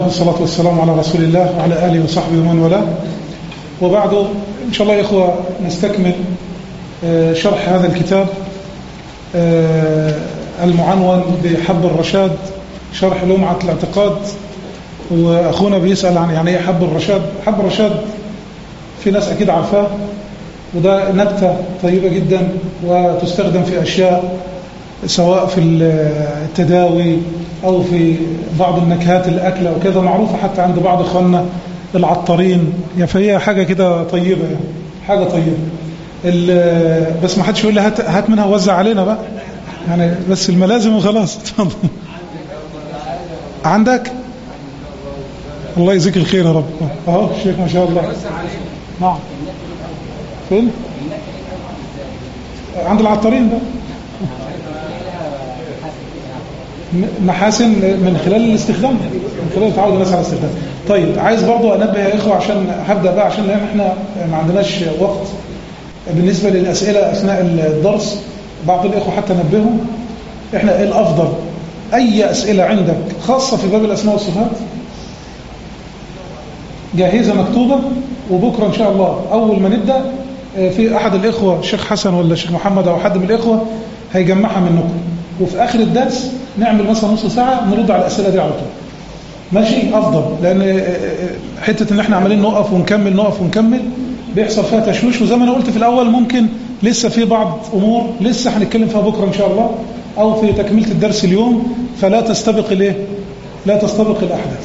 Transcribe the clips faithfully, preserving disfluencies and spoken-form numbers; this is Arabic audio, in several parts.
والصلاة والسلام على رسول الله وعلى آله وصحبه ومن والاه، وبعد إن شاء الله يا إخوة نستكمل شرح هذا الكتاب المعنون بحب الرشاد، شرح لمعة الاعتقاد. وأخونا بيسأل عن يعني إيه حب الرشاد. حب الرشاد في ناس أكيد عارفاه، وده نبتة طيبة جدا وتستخدم في أشياء سواء في التداوي أو في بعض النكهات الأكل أو كذا، معروفة حتى عند بعض إخواننا العطارين، يعني فهي حاجة كده طيبة، يعني حاجة طيبة. بس ما حدش يقول لي هات, هات منها وزع علينا بقى، يعني بس الملازم وخلاص. عندك؟ الله يجزيك الخير يا رب. اهو الشيخ ما شاء الله. نعم. فين؟ عند العطارين بقى. محاسن من خلال الاستخدام، من خلال تعود الناس على الاستخدام. طيب عايز برضو انبه يا اخوه، عشان هبدا بقى، عشان احنا ما عندناش وقت بالنسبه للاسئله اثناء الدرس. بعض الاخوه حتى نبهوا احنا ايه الافضل، اي اسئله عندك خاصه في باب الاسماء والصفات جاهزه مكتوبه، وبكره ان شاء الله اول ما نبدا في احد الاخوه الشيخ حسن ولا الشيخ محمد او حد من الاخوه هيجمعها منكم، وفي اخر الدرس نعمل مثلا نص ساعه نرد على الاسئله دي على طول. ماشي؟ افضل، لان حته ان احنا عمالين نقف ونكمل نقف ونكمل بيحصل فيها تشويش، وزي ما انا قلت في الاول ممكن لسه في بعض امور لسه هنتكلم فيها بكره ان شاء الله، او في تكمله الدرس اليوم، فلا تستبق الايه لا تستبق الاحداث.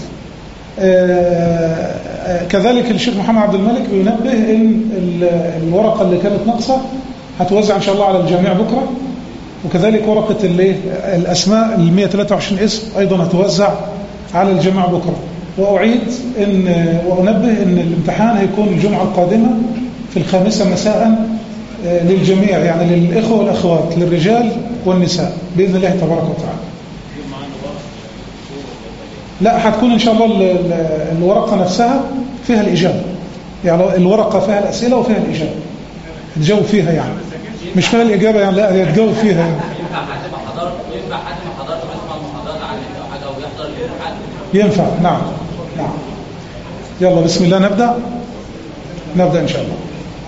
كذلك الشيخ محمد عبد الملك بينبه ان الورقه اللي كانت ناقصه هتوزع ان شاء الله على الجميع بكره، وكذلك ورقه الاسماء ال مئة وثلاثة وعشرين اسم ايضا هتوزع على الجميع بكره. واعيد ان وانبه ان الامتحان هيكون الجمعه القادمه في الخامسه مساء للجميع، يعني للاخوه والاخوات، للرجال والنساء باذن الله تبارك وتعالى. لا، هتكون ان شاء الله الورقه نفسها فيها الاجابه، يعني الورقه فيها الاسئله وفيها الاجابه، تجاوب فيها، يعني مش فيها الاجابه يعني، لا هي تجاوب فيها يعني. ينفع حد ما حضرت وينفع حد ما حضرت ويسمع المحاضرات على النت او حاجه ويحضر الامتحان؟ ينفع. نعم نعم. يلا بسم الله نبدا نبدا ان شاء الله.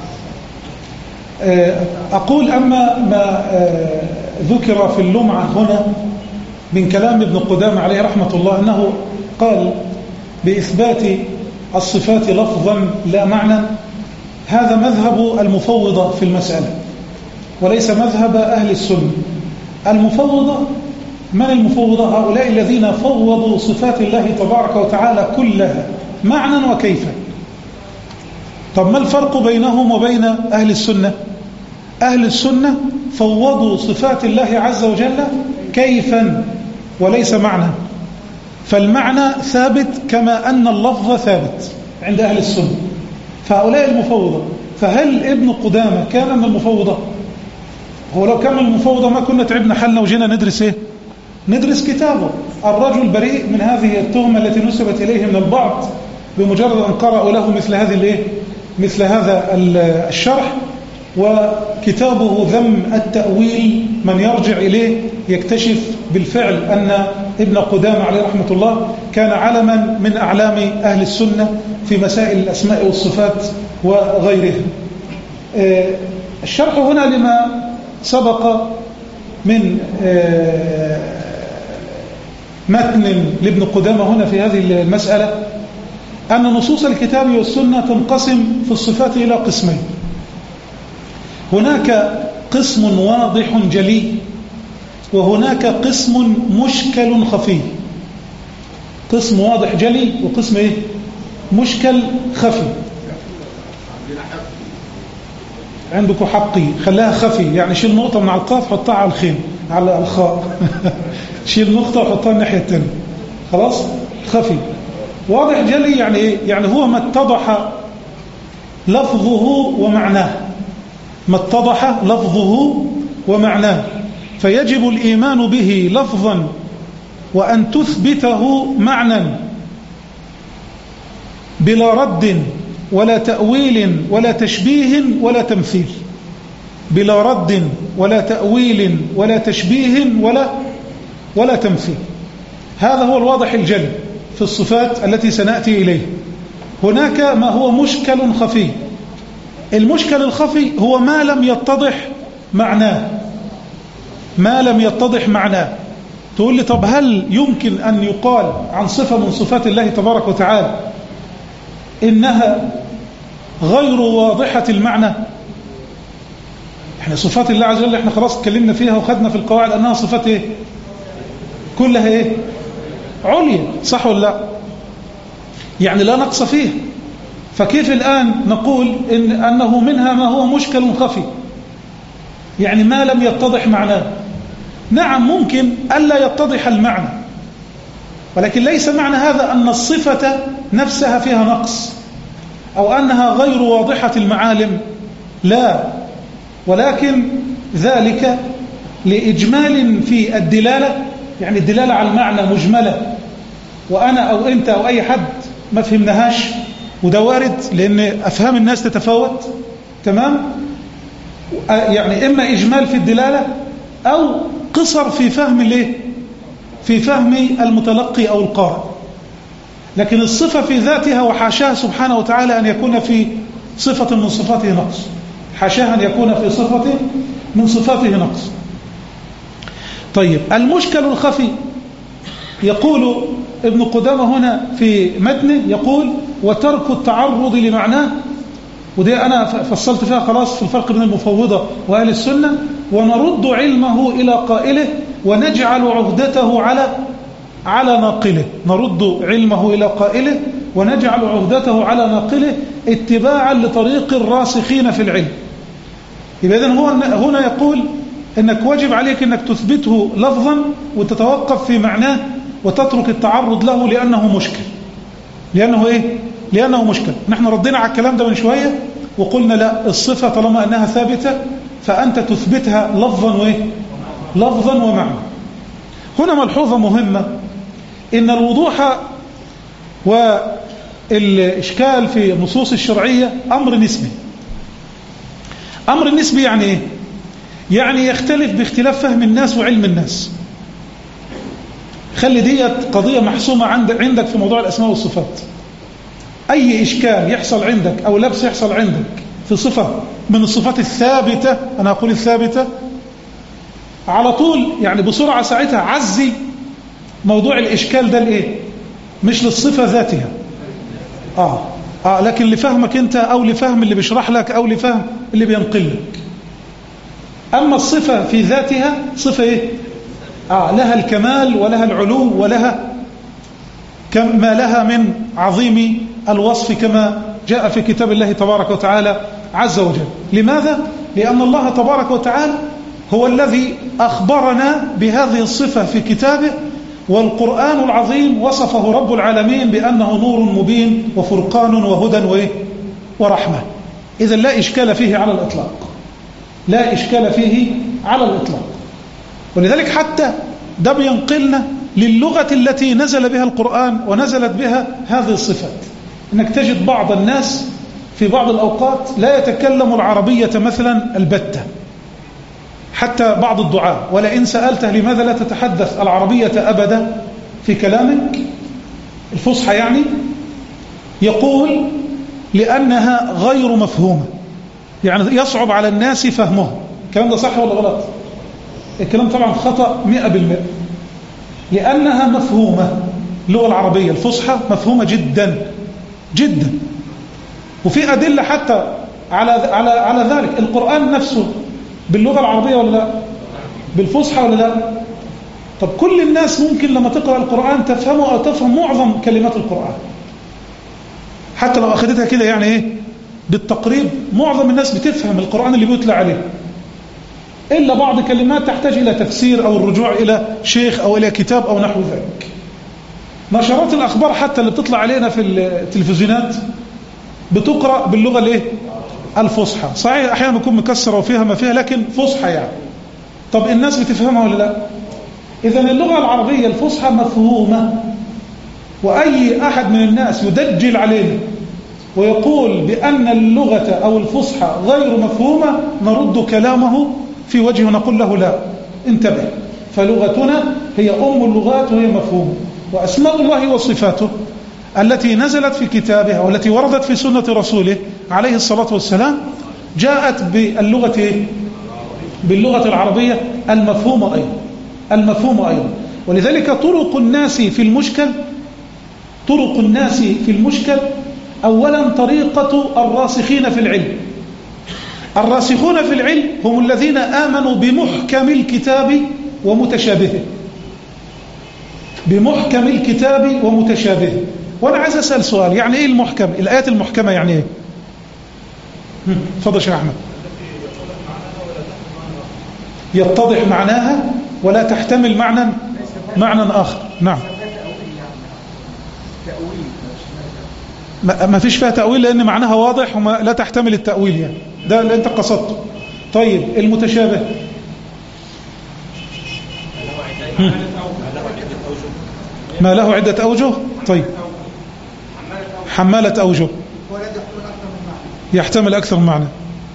اقول اما ما ذكر في اللمعه هنا من كلام ابن قدامة عليه رحمة الله، أنه قال بإثبات الصفات لفظا لا معنى، هذا مذهب المفوضة في المسألة وليس مذهب أهل السنة. المفوضة من المفوضة؟ هؤلاء الذين فوضوا صفات الله تبارك وتعالى كلها معنى وكيفا. طب ما الفرق بينهم وبين أهل السنة؟ أهل السنة فوضوا صفات الله عز وجل كيفا وليس معنى، فالمعنى ثابت كما أن اللفظ ثابت عند أهل السنة. فهؤلاء المفوضة، فهل ابن قدامة كان من المفوضة؟ هو لو كان من المفوضة ما كنا تعبنا حالنا وجينا ندرس إيه؟ ندرس كتابه. الرجل بريء من هذه التهمة التي نسبت إليه من البعض بمجرد أن قرأوا له مثل هذه الإيه؟ مثل هذا الشرح. وكتابه ذم التأويل، من يرجع إليه يكتشف بالفعل أن ابن قدامة عليه رحمة الله كان علما من أعلام أهل السنة في مسائل الأسماء والصفات وغيرها. الشرح هنا لما سبق من متن لابن قدامة هنا في هذه المسألة، أن نصوص الكتاب والسنة تنقسم في الصفات إلى قسمين. هناك قسم واضح جلي، وهناك قسم مشكل خفي. قسم واضح جلي وقسم ايه؟ مشكل خفي. عندكم حقي، خلاها خفي، يعني شيل نقطة من على القاف حطها على الخين على الخاء شيل نقطة وحطها الناحية الثانية، خلاص. خفي. واضح جلي يعني ايه؟ يعني هو ما اتضح لفظه ومعناه، ما اتضح لفظه ومعناه، فيجب الإيمان به لفظا وأن تثبته معنى بلا رد ولا تأويل ولا تشبيه ولا تمثيل. بلا رد ولا تأويل ولا تشبيه ولا ولا تمثيل. هذا هو الواضح الجلي. في الصفات التي سنأتي إليه. هناك ما هو مشكل خفي. المشكل الخفي هو ما لم يتضح معناه، ما لم يتضح معناه. تقول لي طب هل يمكن أن يقال عن صفة من صفات الله تبارك وتعالى إنها غير واضحة المعنى؟ احنا صفات الله عز وجل احنا خلاص اتكلمنا فيها وخدنا في القواعد أنها صفات ايه؟ كلها ايه؟ عليا، صح ولا لا؟ يعني لا نقص فيه. فكيف الآن نقول إن أنه منها ما هو مشكل خفي، يعني ما لم يتضح معناه؟ نعم ممكن ألا يتضح المعنى، ولكن ليس معنى هذا أن الصفة نفسها فيها نقص أو أنها غير واضحة المعالم، لا، ولكن ذلك لإجمال في الدلالة، يعني الدلالة على المعنى مجملة وأنا أو أنت أو أي حد ما فهمناهاش، وده وارد لأن أفهام الناس تتفاوت، تمام؟ يعني إما إجمال في الدلالة أو قصر في فهم الايه؟ في فهم المتلقي أو القارئ. لكن الصفة في ذاتها وحاشاها سبحانه وتعالى أن يكون في صفة من صفاته نقص، حاشاها أن يكون في صفة من صفاته نقص. طيب المشكل الخفي يقول ابن قدامة هنا في متنه، يقول وترك التعرض لمعناه، ودي أنا فصلت فيها خلاص في الفرق بين المفوضة وأهل السنة، ونرد علمه إلى قائله ونجعل عهدته على على ناقله، نرد علمه إلى قائله ونجعل عهدته على ناقله اتباعا لطريق الراسخين في العلم. يبقى إذن هو هنا يقول إنك واجب عليك إنك تثبته لفظا وتتوقف في معناه وتترك التعرض له لأنه مشكل، لأنه إيه؟ لأنه مشكل. نحن ردينا على الكلام ده من شوية وقلنا لا، الصفة طالما أنها ثابتة فأنت تثبتها لفظا وإيه؟ لفظا ومعنى. هنا ملحوظة مهمة، إن الوضوح والإشكال في النصوص الشرعية أمر نسبي. أمر نسبي يعني إيه؟ يعني يختلف باختلاف فهم الناس وعلم الناس. خلي ديت قضية محسومة عندك في موضوع الأسماء والصفات. أي إشكال يحصل عندك أو لبس يحصل عندك في صفة من الصفات الثابتة، أنا أقول الثابتة، على طول يعني بسرعة ساعتها عزي موضوع الإشكال ده لإيه؟ مش للصفة ذاتها، آه. آه لكن لفهمك أنت أو لفهم اللي بيشرح لك أو لفهم اللي بينقل لك. أما الصفة في ذاتها صفة إيه؟ آه لها الكمال ولها العلو ولها ما لها من عظيم الوصف كما جاء في كتاب الله تبارك وتعالى عز وجل. لماذا؟ لأن الله تبارك وتعالى هو الذي أخبرنا بهذه الصفة في كتابه، والقرآن العظيم وصفه رب العالمين بأنه نور مبين وفرقان وهدى ورحمة. إذا لا إشكال فيه على الإطلاق، لا إشكال فيه على الإطلاق. ولذلك حتى ده بينقلنا للغة التي نزل بها القرآن ونزلت بها هذه الصفات. إنك تجد بعض الناس في بعض الأوقات لا يتكلم العربية مثلا البتة، حتى بعض الدعاء، ولئن سألته لماذا لا تتحدث العربية أبدا في كلامك الفصحى، يعني يقول لأنها غير مفهومة، يعني يصعب على الناس فهمها. الكلام ده صح ولا غلط؟ الكلام طبعا خطأ مئة بالمئة، لأنها مفهومة. اللغة العربية الفصحى مفهومة جدا جدا، وفي أدلة حتى على على على ذلك. القرآن نفسه باللغة العربية ولا لا؟ بالفصحى ولا لا؟ طب كل الناس ممكن لما تقرأ القرآن تفهمه أو تفهم معظم كلمات القرآن، حتى لو أخذتها كده يعني إيه بالتقريب، معظم الناس بتفهم القرآن اللي بيتلى عليه، إلا بعض كلمات تحتاج إلى تفسير أو الرجوع إلى شيخ أو إلى كتاب أو نحو ذلك. نشرات الأخبار حتى اللي بتطلع علينا في التلفزيونات بتقرأ باللغة الايه؟ الفصحى. صحيح أحيانا بيكون مكسرة وفيها ما فيها، لكن فصحى يعني. طب الناس بتفهمها ولا لا؟ إذن اللغة العربية الفصحى مفهومة، وأي أحد من الناس يدجل علينا ويقول بأن اللغة أو الفصحى غير مفهومة نرد كلامه في وجهه ونقول له لا، انتبه، فلغتنا هي أم اللغات وهي مفهومة، وأسماء الله وصفاته التي نزلت في كتابه والتي وردت في سنة رسوله عليه الصلاة والسلام جاءت باللغة باللغة العربية المفهومة أيضا المفهومة أيضا. ولذلك طرق الناس في المشكل طرق الناس في المشكل أولا طريقة الراسخين في العلم. الراسخون في العلم هم الذين آمنوا بمحكم الكتاب ومتشابهه بمحكم الكتاب ومتشابهه. وأنا عايز أسأل سؤال، يعني إيه المحكم؟ الآيات المحكمة يعني إيه؟ تفضل شيخ أحمد. يتضح معناها ولا تحتمل معنى معنى آخر. نعم، ما فيش فيها تأويل لأن معناها واضح وما لا تحتمل التأويل، يعني ده اللي أنت قصدته. طيب المتشابه ما له عدة أوجه. طيب حمالة أوجه يحتمل أكثر من معنى.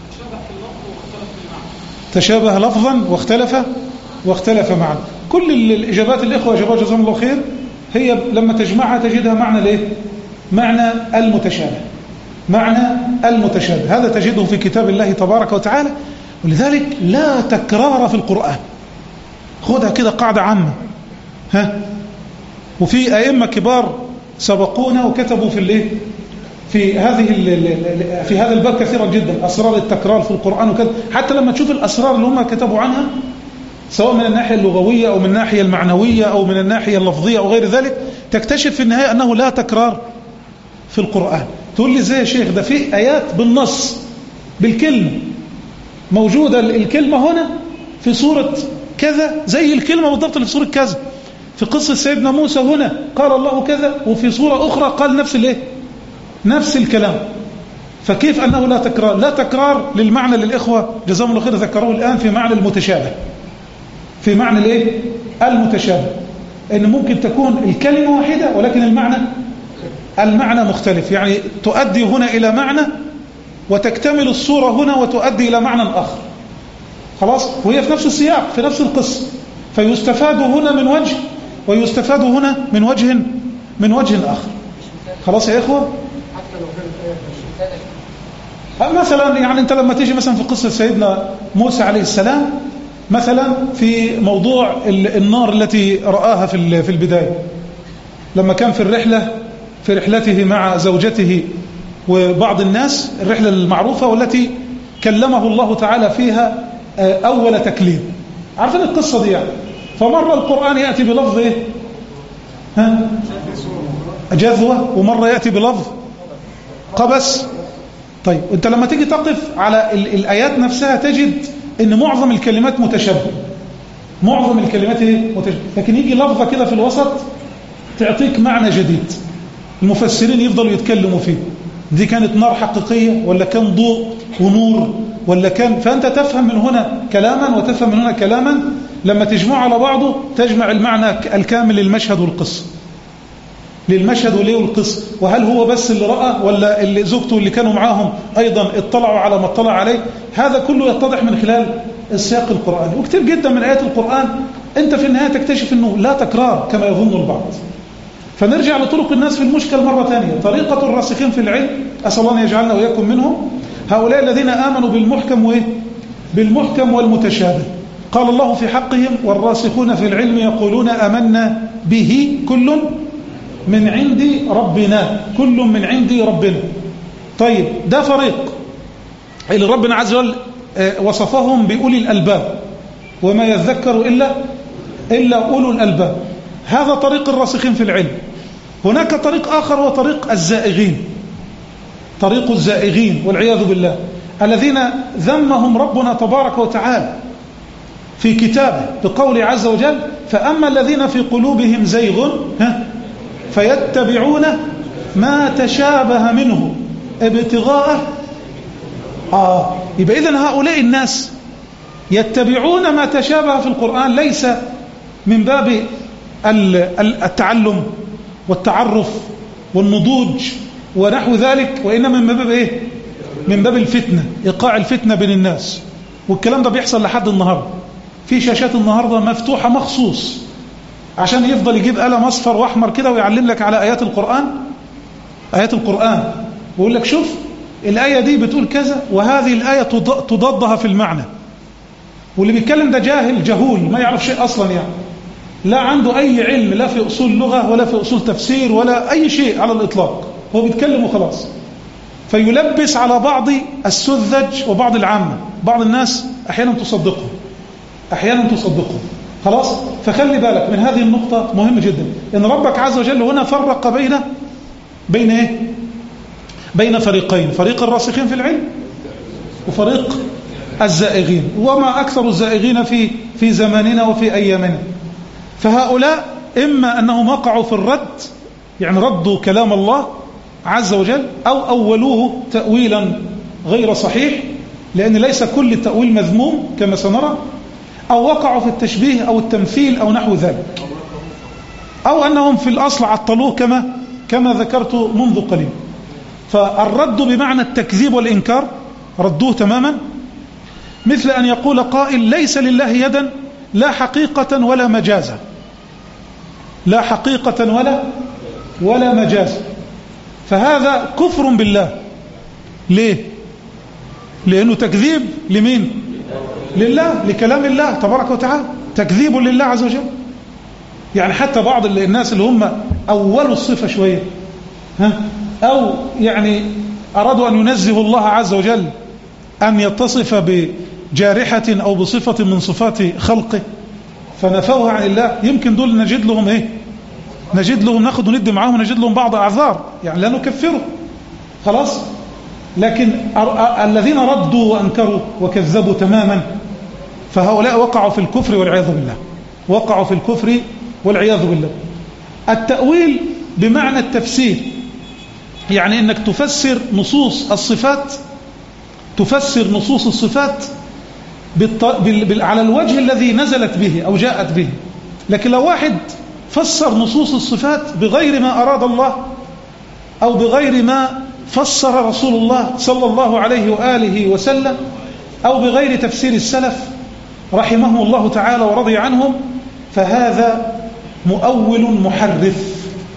تشابه لفظا واختلف واختلف معنى. كل الإجابات الإخوة جزاهم جزاهم الله خير هي لما تجمعها تجدها معنى ليه؟ معنى المتشابه معنى المتشابه هذا تجده في كتاب الله تبارك وتعالى. ولذلك لا تكرار في القرآن. خذها كده قاعدة عامة. ها وفي أئمة كبار سبقونا وكتبوا في الايه في هذه في هذا الباب كثيرا جدا أسرار التكرار في القرآن وكذا. حتى لما تشوف الأسرار اللي هم كتبوا عنها سواء من الناحية اللغوية أو من الناحية المعنوية أو من الناحية اللفظية أو غير ذلك تكتشف في النهاية أنه لا تكرار في القرآن. تقول لي ازاي يا شيخ؟ ده في آيات بالنص بالكلمة موجودة الكلمة هنا في سورة كذا زي الكلمة بالضبط اللي في سورة كذا. في قصة سيدنا موسى هنا قال الله كذا وفي سورة أخرى قال نفس الايه نفس الكلام. فكيف أنه لا تكرار؟ لا تكرار للمعنى للإخوة جزاهم الله خير ذكروه الآن في معنى المتشابه في معنى الايه المتشابه ان ممكن تكون الكلمة واحدة ولكن المعنى المعنى مختلف. يعني تؤدي هنا إلى معنى وتكتمل الصورة هنا وتؤدي إلى معنى آخر. خلاص وهي في نفس السياق في نفس القصة. فيستفاد هنا من وجه ويستفاد هنا من وجه من وجه آخر. خلاص يا إخوة. مثلا يعني أنت لما تيجي مثلا في قصة سيدنا موسى عليه السلام مثلا في موضوع النار التي رآها في البداية لما كان في الرحلة في رحلته مع زوجته وبعض الناس الرحلة المعروفة والتي كلمه الله تعالى فيها أول تكليم. عارفين القصة دي يعني. فمرة القرآن يأتي بلفظ إيه؟ ها؟ جذوة ومرة يأتي بلفظ قبس. طيب أنت لما تيجي تقف على الآيات نفسها تجد إن معظم الكلمات متشابهة معظم الكلمات متشابهة لكن يجي لفظة كده في الوسط تعطيك معنى جديد. المفسرين يفضلوا يتكلموا فيه دي كانت نار حقيقية ولا كان ضوء ونور ولا كان. فأنت تفهم من هنا كلاما وتفهم من هنا كلاما لما تجمع على بعضه تجمع المعنى الكامل للمشهد والقصة للمشهد وليه والقصة. وهل هو بس اللي رأى ولا اللي زوجته اللي كانوا معاهم أيضا اطلعوا على ما اطلع عليه. هذا كله يتضح من خلال السياق القرآني. وكتير جدا من آيات القرآن أنت في النهاية تكتشف أنه لا تكرار كما يظن البعض. فنرجع لطرق الناس في المشكل مرة ثانية. طريقة الراسخين في العلم أسأل الله أن يجعلنا وإياكم منهم هؤلاء الذين آمنوا بالمحكم وإيه؟ بالمحكم والمتشابه. قال الله في حقهم والراسخون في العلم يقولون آمنا به كل من عند ربنا كل من عند ربنا. طيب ده فريق اللي ربنا عز وجل وصفهم بأولي الألباب وما يذكر إلا إلا أولو الألباب. هذا طريق الراسخين في العلم. هناك طريق آخر هو طريق الزائغين طريق الزائغين والعياذ بالله الذين ذمهم ربنا تبارك وتعالى في كتابه بقوله عز وجل فأما الذين في قلوبهم زيغ فيتبعون ما تشابه منه ابتغاء آه يبقى إذن هؤلاء الناس يتبعون ما تشابه في القرآن ليس من باب التعلم والتعرف والنضوج ونحو ذلك وإنما من باب إيه؟ من باب الفتنة إيقاع الفتنة بين الناس. والكلام ده بيحصل لحد النهاردة في شاشات النهاردة مفتوحة مخصوص عشان يفضل يجيب قلم اصفر واحمر كده ويعلم لك على ايات القرآن، ايات القرآن، ويقول لك شوف الآية دي بتقول كذا وهذه الآية تضادها في المعنى. واللي بيتكلم ده جاهل جهول ما يعرف شيء أصلا، يعني لا عنده أي علم لا في أصول لغة ولا في أصول تفسير ولا أي شيء على الإطلاق، هو بيتكلم وخلاص. فيلبس على بعض السذج وبعض العامة، بعض الناس أحيانا تصدقه أحيانا تصدقه خلاص. فخلي بالك من هذه النقطة مهمة جدا، إن ربك عز وجل هنا فرق بين بين إيه؟ بين فريقين، فريق الراسخين في العلم وفريق الزائغين، وما أكثر الزائغين في في زماننا وفي أيامنا. فهؤلاء إما أنهم وقعوا في الرد، يعني ردوا كلام الله عز وجل، أو أولوه تأويلا غير صحيح، لأن ليس كل التأويل مذموم كما سنرى، أو وقعوا في التشبيه أو التمثيل أو نحو ذلك، أو أنهم في الأصل عطلوه كما كما ذكرت منذ قليل. فالرد بمعنى التكذيب والإنكار، ردوه تماما، مثل أن يقول قائل ليس لله يدا لا حقيقة ولا مجازا، لا حقيقة ولا ولا مجازا. فهذا كفر بالله. ليه؟ لأنه تكذيب لمين؟ لله، لكلام الله تبارك وتعالى، تكذيب لله عز وجل. يعني حتى بعض الناس اللي هم أولوا الصفة شوية، ها، أو يعني أرادوا أن ينزه الله عز وجل أن يتصف بجارحة أو بصفة من صفات خلقه فنفوها عن الله، يمكن دول نجد لهم إيه؟ نجد لهم ناخد وندي معاهم، نجد لهم بعض أعذار، يعني لا نكفره خلاص. لكن الذين ردوا وأنكروا وكذبوا تماما فهؤلاء وقعوا في الكفر والعياذ بالله، وقعوا في الكفر والعياذ بالله. التأويل بمعنى التفسير، يعني انك تفسر نصوص الصفات، تفسر نصوص الصفات بالط... بال... على الوجه الذي نزلت به أو جاءت به. لكن لو واحد فسر نصوص الصفات بغير ما أراد الله أو بغير ما فسر رسول الله صلى الله عليه وآله وسلم أو بغير تفسير السلف رحمهم الله تعالى ورضي عنهم، فهذا مؤول محرف،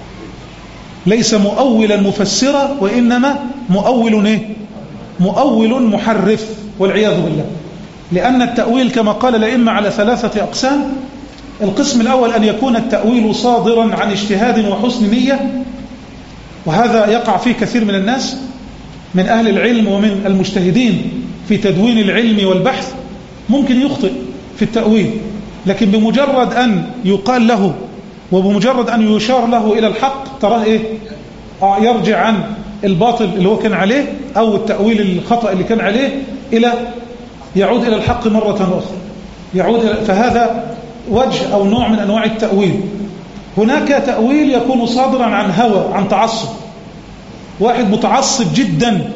ليس مؤولا مفسرا، وإنما مؤول إيه؟ مؤول محرف والعياذ بالله. لأن التأويل كما قال الأئمة على ثلاثة أقسام. القسم الأول أن يكون التأويل صادرا عن اجتهاد وحسن نية، وهذا يقع فيه كثير من الناس من أهل العلم ومن المجتهدين في تدوين العلم والبحث، ممكن يخطئ في التأويل، لكن بمجرد أن يقال له وبمجرد أن يشار له إلى الحق تراه إيه؟ آه يرجع عن الباطل اللي هو كان عليه أو التأويل الخطأ اللي كان عليه إلى يعود إلى الحق مرة أخرى، يعود إلى. فهذا وجه أو نوع من أنواع التأويل. هناك تأويل يكون صادرا عن هوى، عن تعصب، واحد متعصب جدا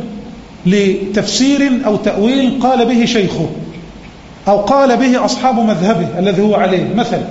لتفسير أو تأويل قال به شيخه أو قال به أصحاب مذهبه الذي هو عليه مثلا،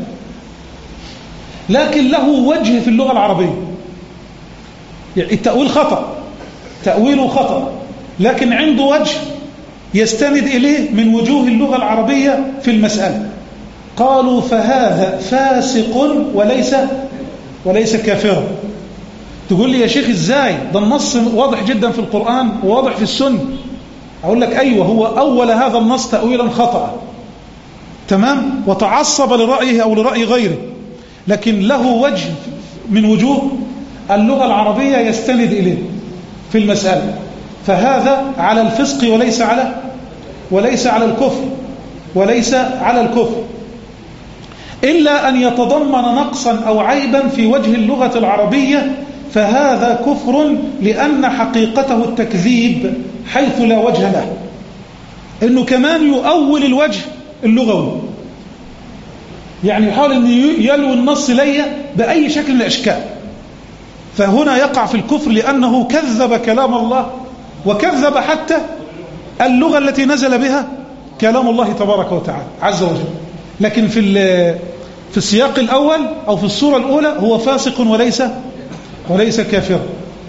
لكن له وجه في اللغة العربية. يعني التأويل خطأ، تأويله خطأ، لكن عنده وجه يستند إليه من وجوه اللغة العربية في المسألة. قالوا فهذا فاسق وليس وليس كافرا. تقول لي يا شيخ ازاي؟ ده النص واضح جدا في القرآن وواضح في السنة. أقول لك أيوة، هو أول هذا النص تأويلا خطأ تمام، وتعصب لرأيه أو لرأي غيره، لكن له وجه من وجوه اللغة العربية يستند إليه في المسألة، فهذا على الفسق وليس على وليس على الكفر وليس على الكفر، إلا أن يتضمن نقصا أو عيبا في وجه اللغة العربية، فهذا كفر لأن حقيقته التكذيب حيث لا وجه له، إنه كمان يؤول الوجه اللغوي، يعني يحاول أن يلوي النص لي بأي شكل من الأشكال. فهنا يقع في الكفر لأنه كذب كلام الله وكذب حتى اللغة التي نزل بها كلام الله تبارك وتعالى عز وجل. لكن في في السياق الأول أو في الصورة الأولى هو فاسق وليس وليس كافر.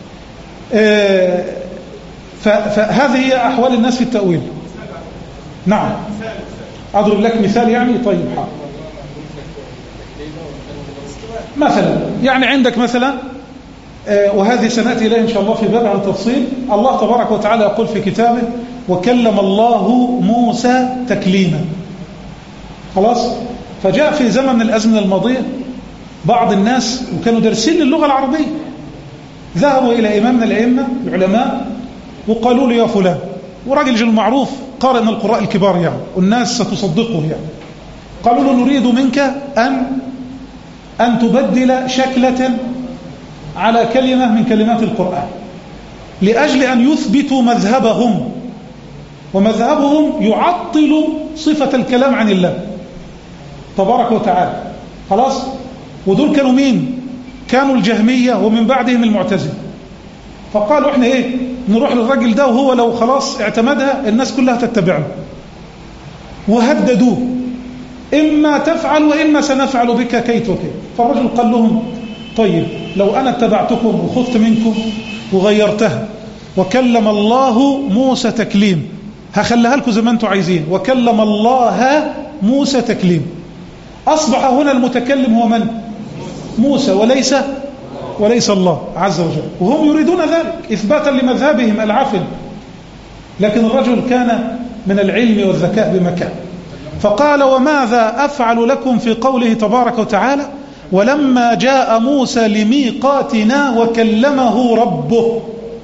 فهذه هي أحوال الناس في التأويل. نعم، أضرب لك مثال يعني. طيب حاضر. مثلا يعني عندك مثلا وهذه سنأتي إليه إن شاء الله في بابها التفصيل. الله تبارك وتعالى يقول في كتابه وكلم الله موسى تكليما. خلاص. فجاء في زمن الأزمنة الماضية بعض الناس وكانوا دارسين اللغة العربية ذهبوا إلى إمام من الأئمة العلماء وقالوا له يا فلان، وراجل جل معروف قارئ من القراء الكبار يعني والناس ستصدقه يعني، قالوا له نريد منك أن أن تبدل شكلة على كلمة من كلمات القرآن لأجل أن يثبتوا مذهبهم، ومذهبهم يعطل صفة الكلام عن الله تبارك وتعالى. خلاص. ودول كانوا مين؟ كانوا الجهمية ومن بعدهم المعتزلة. فقالوا احنا ايه نروح للراجل ده وهو لو خلاص اعتمدها الناس كلها تتبعه، وهددوه إما تفعل وإما سنفعل بك كيت وكيت. فالرجل قال لهم طيب لو أنا اتبعتكم وخذت منكم وغيرتها وكلم الله موسى تكليم، هخليها لكم زي ما انتم عايزين، وكلم الله موسى تكليم، أصبح هنا المتكلم هو من؟ موسى وليس وليس الله عز وجل، وهم يريدون ذلك إثباتا لمذهبهم العفن. لكن الرجل كان من العلم والذكاء بمكان، فقال وماذا أفعل لكم في قوله تبارك وتعالى ولما جاء موسى لميقاتنا وكلمه ربه.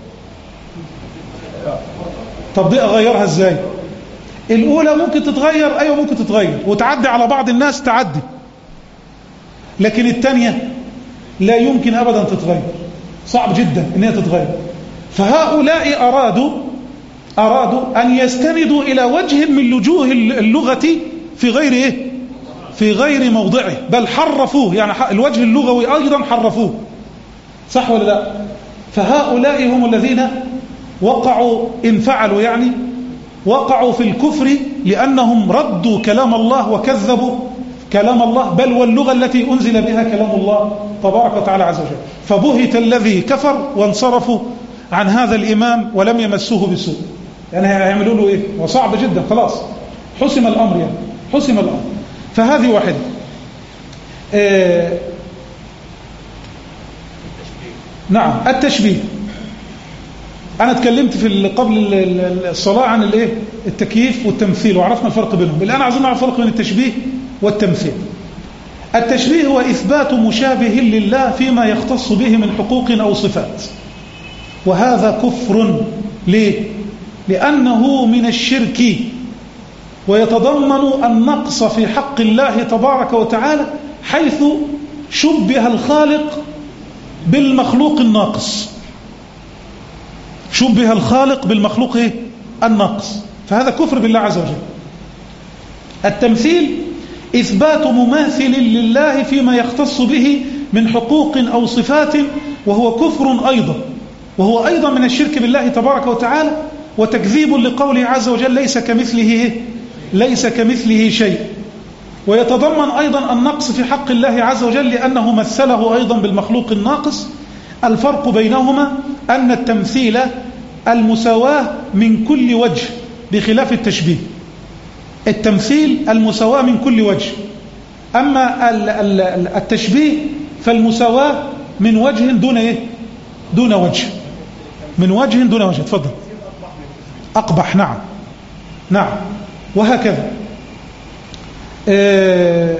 طب دي أغيرها إزاي؟ الأولى ممكن تتغير، أيوة ممكن تتغير وتعدي على بعض الناس تعدي، لكن الثانية لا يمكن أبدا تتغير، صعب جدا أنها تتغير. فهؤلاء أرادوا أرادوا أن يستندوا إلى وجه من وجوه اللغة في غير إيه؟ في غير موضعه، بل حرفوه، يعني الوجه اللغوي أيضا حرفوه. صح ولا لا؟ فهؤلاء هم الذين وقعوا إن فعلوا يعني وقعوا في الكفر لأنهم ردوا كلام الله وكذبوا كلام الله، بل واللغة التي أنزل بها كلام الله تبارك وتعالى عز وجل. فبهت الذي كفر وانصرفوا عن هذا الإمام ولم يمسوه بسوء. يعني هيعملوا له إيه؟ وصعب جدا، خلاص حسم الأمر، يعني حسم الأمر. فهذه واحدة. آه نعم التشبيه. أنا اتكلمت في قبل الصلاة عن الايه التكييف والتمثيل وعرفنا الفرق بينهم. الآن عايزين نعرف الفرق بين التشبيه والتمثيل. التشبيه هو إثبات مشابه لله فيما يختص به من حقوق أو صفات، وهذا كفر. ليه؟ لأنه من الشرك ويتضمن النقص في حق الله تبارك وتعالى، حيث شبه الخالق بالمخلوق الناقص. شبه الخالق بالمخلوق إيه؟ الناقص، فهذا كفر بالله عز وجل. التمثيل إثبات مماثل لله فيما يختص به من حقوق أو صفات، وهو كفر أيضا، وهو أيضا من الشرك بالله تبارك وتعالى، وتكذيب لقوله عز وجل ليس كمثله ليس كمثله شيء. ويتضمن أيضا النقص في حق الله عز وجل لأنه مثله أيضا بالمخلوق الناقص. الفرق بينهما أن التمثيل المساواة من كل وجه بخلاف التشبيه. التمثيل المساواة من كل وجه، أما التشبيه فالمساواة من وجه دون إيه؟ دون وجه، من وجه دون وجه. تفضل. أقبح. نعم نعم وهكذا. آه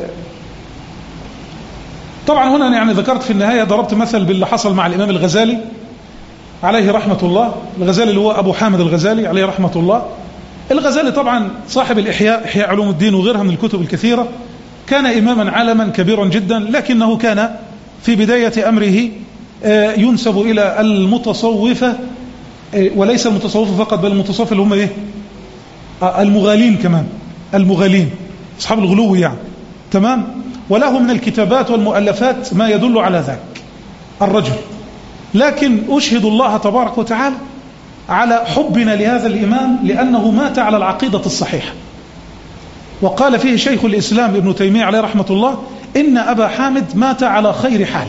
طبعا هنا يعني ذكرت في النهاية، ضربت مثل باللي حصل مع الإمام الغزالي عليه رحمة الله. الغزالي اللي هو أبو حامد الغزالي عليه رحمة الله. الغزالي طبعا صاحب الإحياء، إحياء علوم الدين وغيرها من الكتب الكثيرة، كان إماما عالما كبيرا جدا، لكنه كان في بداية أمره ينسب إلى المتصوفة، وليس المتصوفة فقط بل المتصوفة اللي هم إيه؟ المغالين كمان، المغالين أصحاب الغلو يعني. تمام. وله من الكتابات والمؤلفات ما يدل على ذلك الرجل. لكن أشهد الله تبارك وتعالى على حبنا لهذا الإمام لأنه مات على العقيدة الصحيحة. وقال فيه شيخ الإسلام ابن تيمية عليه رحمة الله إن أبا حامد مات على خير حال،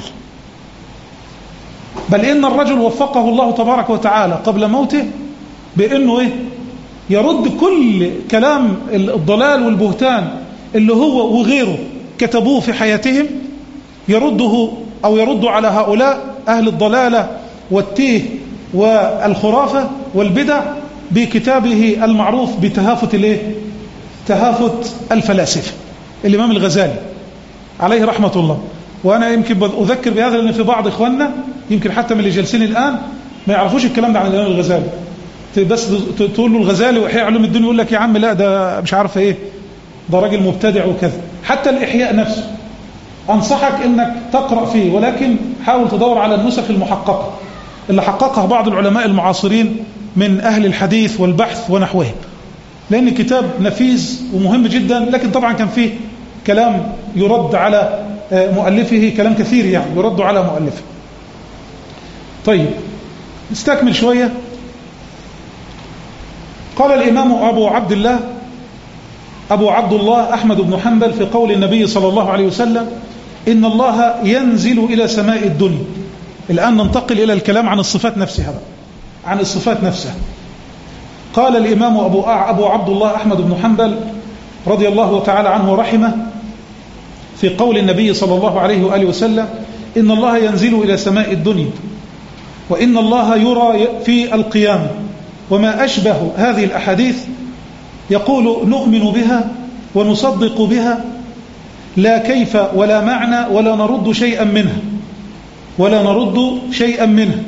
بل إن الرجل وفقه الله تبارك وتعالى قبل موته بأنه إيه؟ يرد كل كلام الضلال والبهتان اللي هو وغيره كتبوه في حياتهم، يرده أو يرد على هؤلاء أهل الضلالة والتيه والخرافة والبدع بكتابه المعروف بتهافت الايه؟ تهافت الفلاسفة، الإمام الغزالي عليه رحمة الله. وأنا يمكن أذكر بهذا لأن في بعض إخواننا يمكن حتى من اللي جالسين الآن ما يعرفوش الكلام ده عن الإمام الغزالي. بس تقول له الغزالي وإحياء علوم الدنيا يقول لك يا عم لا ده مش عارف إيه، ده راجل مبتدع وكذا. حتى الإحياء نفسه أنصحك إنك تقرأ فيه، ولكن حاول تدور على النسخ المحققة اللي حققها بعض العلماء المعاصرين من أهل الحديث والبحث ونحوه، لأن كتاب نفيس ومهم جدا. لكن طبعا كان فيه كلام يرد على مؤلفه، كلام كثير يعني يرد على مؤلفه. طيب نستكمل شوية. قال الإمام أبو عبد الله أبو عبد الله أحمد بن حنبل في قول النبي صلى الله عليه وسلم إن الله ينزل إلى سماء الدنيا. الآن ننتقل إلى الكلام عن الصفات نفسها بقى. عن الصفات نفسها. قال الإمام أبو, أبو عبد الله أحمد بن حنبل رضي الله تعالى عنه ورحمه في قول النبي صلى الله عليه وآله وسلم إن الله ينزل إلى سماء الدنيا وإن الله يرى في القيامة وما أشبه هذه الأحاديث، يقول نؤمن بها ونصدق بها لا كيف ولا معنى ولا نرد شيئا منها ولا نرد شيئا منها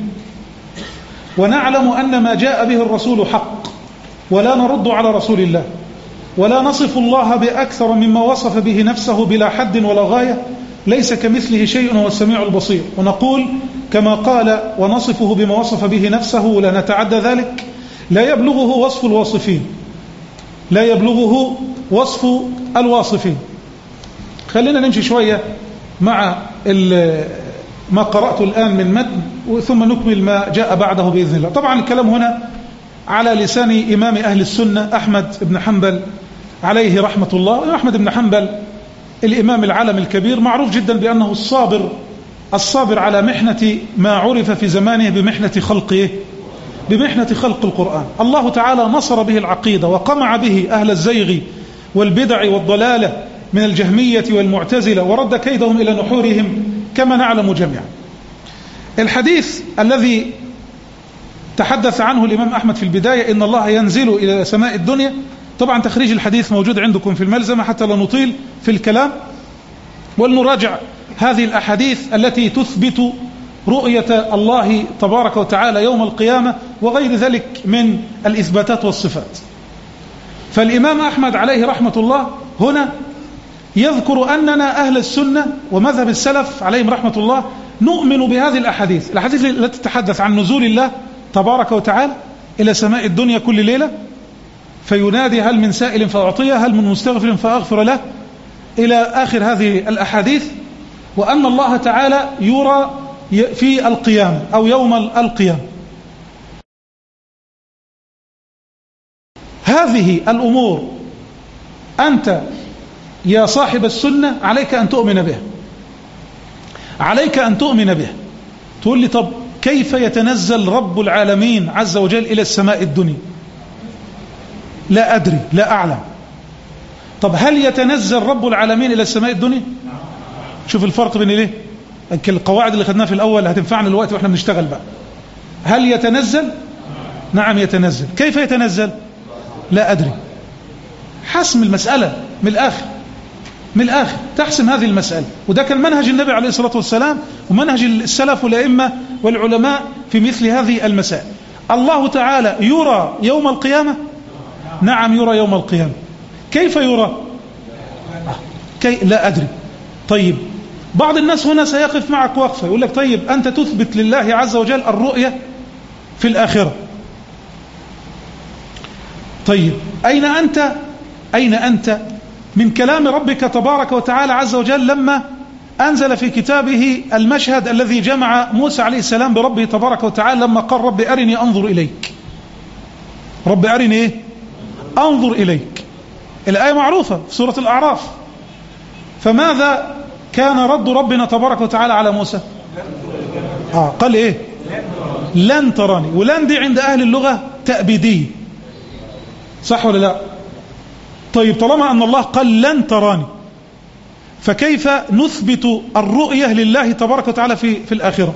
ونعلم أن ما جاء به الرسول حق ولا نرد على رسول الله ولا نصف الله بأكثر مما وصف به نفسه بلا حد ولا غاية، ليس كمثله شيء وهو السميع البصير. ونقول كما قال ونصفه بما وصف به نفسه ولا نتعدى ذلك، لا يبلغه وصف الواصفين لا يبلغه وصف الواصفين. خلينا نمشي شوية مع ما قرأت الآن من متن ثم نكمل ما جاء بعده بإذن الله. طبعا الكلام هنا على لسان إمام أهل السنة أحمد بن حنبل عليه رحمة الله. أحمد بن حنبل الإمام العالم الكبير، معروف جدا بأنه الصابر الصابر على محنة ما عرف في زمانه بمحنة خلقه بمحنة خلق القرآن. الله تعالى نصر به العقيدة وقمع به أهل الزيغ والبدع والضلالة من الجهمية والمعتزلة ورد كيدهم إلى نحورهم كما نعلم جميعا. الحديث الذي تحدث عنه الإمام أحمد في البداية إن الله ينزل إلى سماء الدنيا، طبعا تخريج الحديث موجود عندكم في الملزمة حتى لا نطيل في الكلام، ولنراجع هذه الأحاديث التي تثبت رؤية الله تبارك وتعالى يوم القيامة وغير ذلك من الإثباتات والصفات. فالإمام أحمد عليه رحمة الله هنا يذكر أننا أهل السنة ومذهب السلف عليهم رحمة الله نؤمن بهذه الأحاديث الأحاديث التي تتحدث عن نزول الله تبارك وتعالى إلى سماء الدنيا كل ليلة فينادي هل من سائل فأعطيه هل من مستغفر فأغفر له إلى آخر هذه الأحاديث، وأن الله تعالى يرى في القيامة أو يوم القيامة. هذه الأمور أنت يا صاحب السنة عليك أن تؤمن بها عليك أن تؤمن بها. تقول لي طب كيف يتنزل رب العالمين عز وجل إلى السماء الدنيا؟ لا أدري لا أعلم. طب هل يتنزل رب العالمين إلى السماء الدنيا؟ شوف الفرق بين الايه؟ القواعد اللي خدناها في الأول هتنفعنا الوقت وإحنا بنشتغل بقى. هل يتنزل؟ نعم يتنزل. كيف يتنزل؟ لا أدري. حسم المسألة من الآخر من الآخر تحسم هذه المسألة، وده كان منهج النبي عليه الصلاة والسلام ومنهج السلف والأئمة والعلماء في مثل هذه المسائل. الله تعالى يرى يوم القيامة؟ نعم يرى يوم القيامة. كيف يرى؟ كي لا أدري. طيب بعض الناس هنا سيقف معك وقفة يقول لك طيب أنت تثبت لله عز وجل الرؤية في الآخرة، طيب أين أنت أين أنت من كلام ربك تبارك وتعالى عز وجل لما أنزل في كتابه المشهد الذي جمع موسى عليه السلام بربه تبارك وتعالى لما قال رب أرني أنظر إليك. رب أرني إيه؟ أنظر إليك. الآية معروفة في سورة الأعراف. فماذا كان رد ربنا تبارك وتعالى على موسى؟ آه قال إيه؟ لن تراني. ولن دي عند أهل اللغة تأبيدية، صح ولا لا؟ طيب طالما أن الله قال لن تراني، فكيف نثبت الرؤية لله تبارك وتعالى في, في الآخرة؟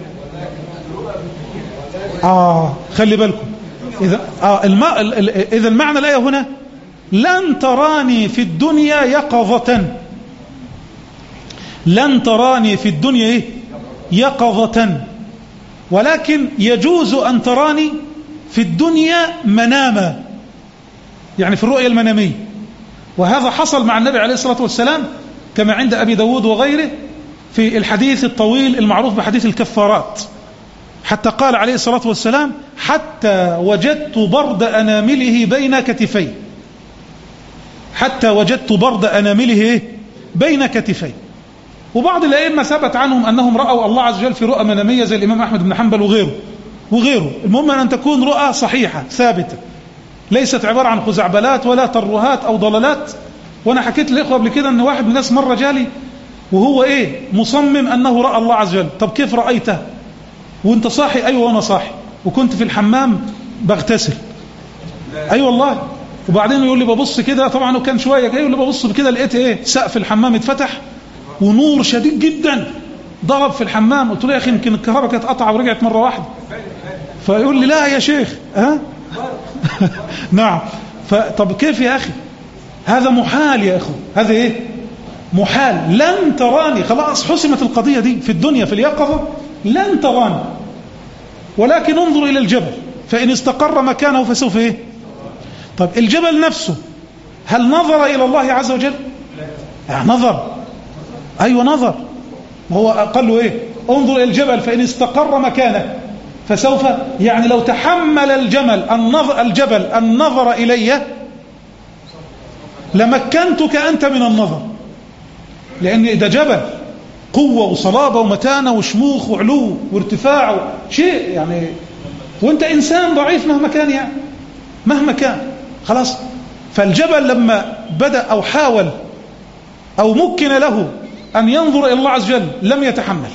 آه خلي بالكم، إذا آه الم... إذا المعنى الآية هنا لن تراني في الدنيا يقظة، لن تراني في الدنيا إيه؟ يقظة، ولكن يجوز أن تراني في الدنيا مناما، يعني في الرؤية المنامية. وهذا حصل مع النبي عليه الصلاة والسلام كما عند أبي داود وغيره في الحديث الطويل المعروف بحديث الكفارات، حتى قال عليه الصلاة والسلام حتى وجدت برد أنامله بين كتفي، حتى وجدت برد أنامله بين كتفي. وبعض الأئمة ثبت عنهم أنهم رأوا الله عز وجل في رؤى منامية زي الإمام أحمد بن حنبل وغيره وغيره. المهم أن تكون رؤى صحيحة ثابتة، ليست عبارة عن خزعبلات ولا ترهات أو ضلالات. وأنا حكيت للإخوة قبل كده أن واحد من الناس مرة جالي وهو إيه مصمم أنه رأى الله عز وجل. طب كيف رأيته وانت صاحي؟ أيوة وأنا صاحي وكنت في الحمام بغتسل. أي أيوة والله. وبعدين يقول لي ببص كده، طبعا وكان شوية يقول لي ببص كده لقيت إيه سقف الحمام اتفتح ونور شديد جدا ضرب في الحمام. قلت له يا أخي يمكن الكهرباء كانت قطعة ورجعت مرة واحدة. فيقول لي لا يا شيخ ها نعم. فطب كيف يا أخي؟ هذا محال يا أخو، هذا إيه محال. لن تراني، خلاص حسمت القضية دي في الدنيا في اليقظة، لن تراني، ولكن انظر إلى الجبل فإن استقر مكانه فسوف إيه. طب الجبل نفسه هل نظر إلى الله عز وجل؟ يعني نظر، أيوة نظر. هو قال له إيه انظر إلى الجبل فإن استقر مكانه فسوف، يعني لو تحمل الجمل النظر الجبل النظر إلي لمكنتك أنت من النظر، لأن ده جبل قوة وصلابة ومتانة وشموخ وعلو وارتفاع شيء يعني، وانت إنسان ضعيف مهما كان يعني مهما كان خلاص. فالجبل لما بدأ أو حاول أو مكن له أن ينظر إلى الله عز وجل لم يتحمل.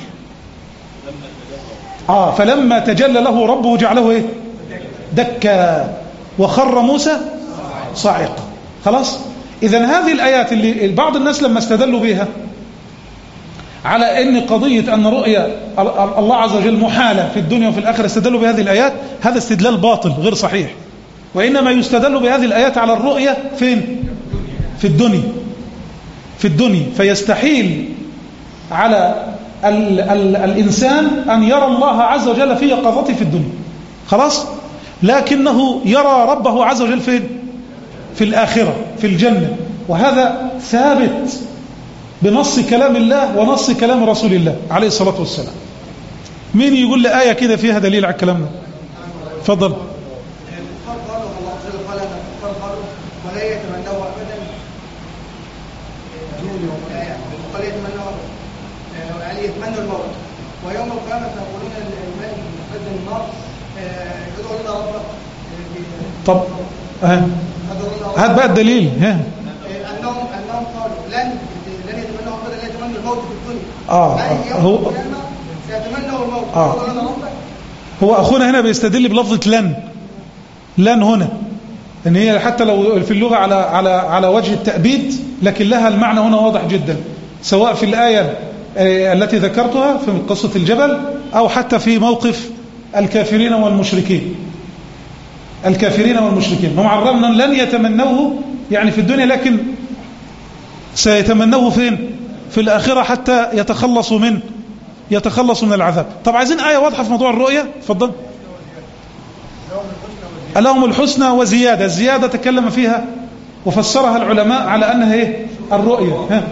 آه فلما تجلى له ربه جعله إيه دكا وخر موسى صاعقا. خلاص. إذن هذه الآيات اللي بعض الناس لما استدلوا بها على أن قضية أن رؤية الله عز وجل محالة في الدنيا وفي الآخرة استدلوا بهذه الآيات، هذا استدلال باطل غير صحيح. وإنما يستدل بهذه الآيات على الرؤية فين؟ في الدنيا، في الدنيا. فيستحيل على ال ال الإنسان أن يرى الله عز وجل في يقظته في الدنيا خلاص، لكنه يرى ربه عز وجل فين؟ في الآخرة في الجنة. وهذا ثابت بنص كلام الله ونص كلام رسول الله عليه الصلاة والسلام. مين يقول لي آية كده فيها دليل على الكلام ده؟ فضل. ولا يتمنوا أبدا ولا يتمنوا أن يتمنوا الموت، ويوم القيامة يقولون للمال المخزن النار ادعوا لنا ربك. طب هات بقى الدليل. ها أنهم أنهم قالوا لن لن يتمنوا أبدا لا يتمنوا الموت في الدنيا. آه هو سيتمنوا الموت آه ادعوا لنا ربك. هو أخونا هنا بيستدل بلفظة لن، لن هنا ان هي حتى لو في اللغة على على على وجه التأبيد، لكن لها المعنى هنا واضح جدا، سواء في الآية التي ذكرتها في قصة الجبل أو حتى في موقف الكافرين والمشركين. الكافرين والمشركين هم عرفنا لن يتمنوه يعني في الدنيا، لكن سيتمنوه فين؟ في الآخرة حتى يتخلصوا من يتخلصوا من العذاب. طب عايزين آية واضحة في موضوع الرؤية. اتفضل. لهم الحسنى وزيادة. الزيادة تكلم فيها وفسرها العلماء على أنها إيه؟ الرؤية. ها.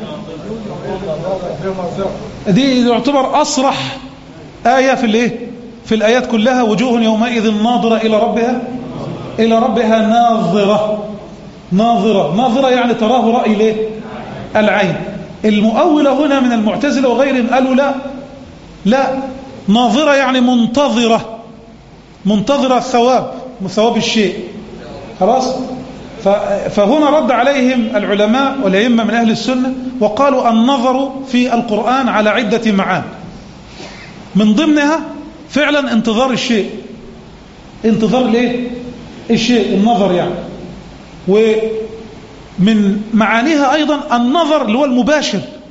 دي يعتبر أصرح آية في الإيه؟ في الآيات كلها. وجوه يومئذ ناظرة إلى ربها إلى ربها ناظرة. ناظرة ناظرة يعني تراه رأي ليه؟ العين. المؤولة هنا من المعتزلة وغيرهم قالوا لا لا، ناظرة يعني منتظرة، منتظرة الثواب، ثواب الشيء خلاص. فهنا رد عليهم العلماء والأئمة من أهل السنة وقالوا النظر في القرآن على عدة معان، من ضمنها فعلا انتظار الشيء. انتظار ليه؟ الشيء النظر يعني. ومن معانيها أيضا النظر اللي هو المباشر،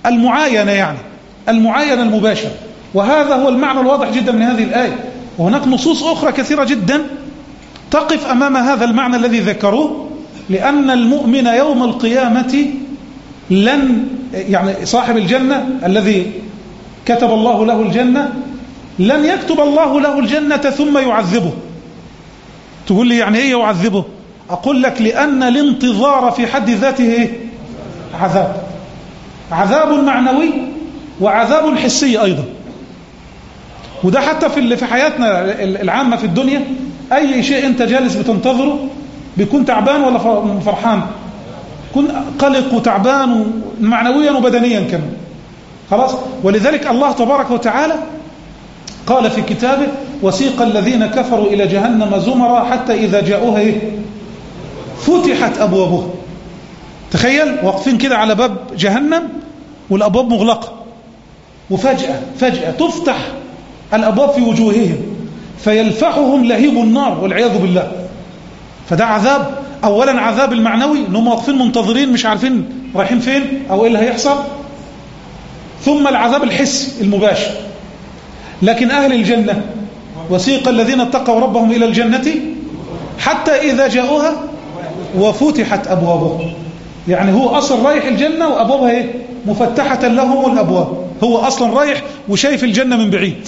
المعاينة، يعني المعاينة المباشرة، وهذا هو المعنى الواضح جدا من هذه الآية. وهناك نصوص أخرى كثيرة جدا تقف أمام هذا المعنى الذي ذكروه، لأن المؤمن يوم القيامة لن، يعني صاحب الجنة الذي كتب الله له الجنة، لن يكتب الله له الجنة ثم يعذبه. تقول لي يعني ايه يعذبه؟ أقول لك لأن الانتظار في حد ذاته عذاب، عذاب معنوي وعذاب حسي أيضا. وده حتى في في حياتنا العامة في الدنيا، أي شيء أنت جالس بتنتظره بيكون تعبان ولا فرحان؟ كن قلق وتعبان معنويا وبدنيا كمان، خلاص. ولذلك الله تبارك وتعالى قال في كتابه: وسيق الذين كفروا إلى جهنم زمرا حتى إذا جاءوها إيه؟ فتحت أبوابها. تخيل واقفين كده على باب جهنم والأبواب مغلقة، وفجأة فجأة تفتح الأبواب في وجوههم فيلفحهم لهيب النار والعياذ بالله. فده عذاب، أولا عذاب المعنوي أنهم واقفين منتظرين مش عارفين رايحين فين أو إيه اللي هيحصل، ثم العذاب الحسي المباشر. لكن أهل الجنة: وسيق الذين اتقوا ربهم إلى الجنة حتى إذا جاءوها وفتحت أبوابها. يعني هو أصلا رايح الجنة وأبوابها إيه؟ مفتحة لهم الأبواب، هو أصلا رايح وشايف الجنة من بعيد.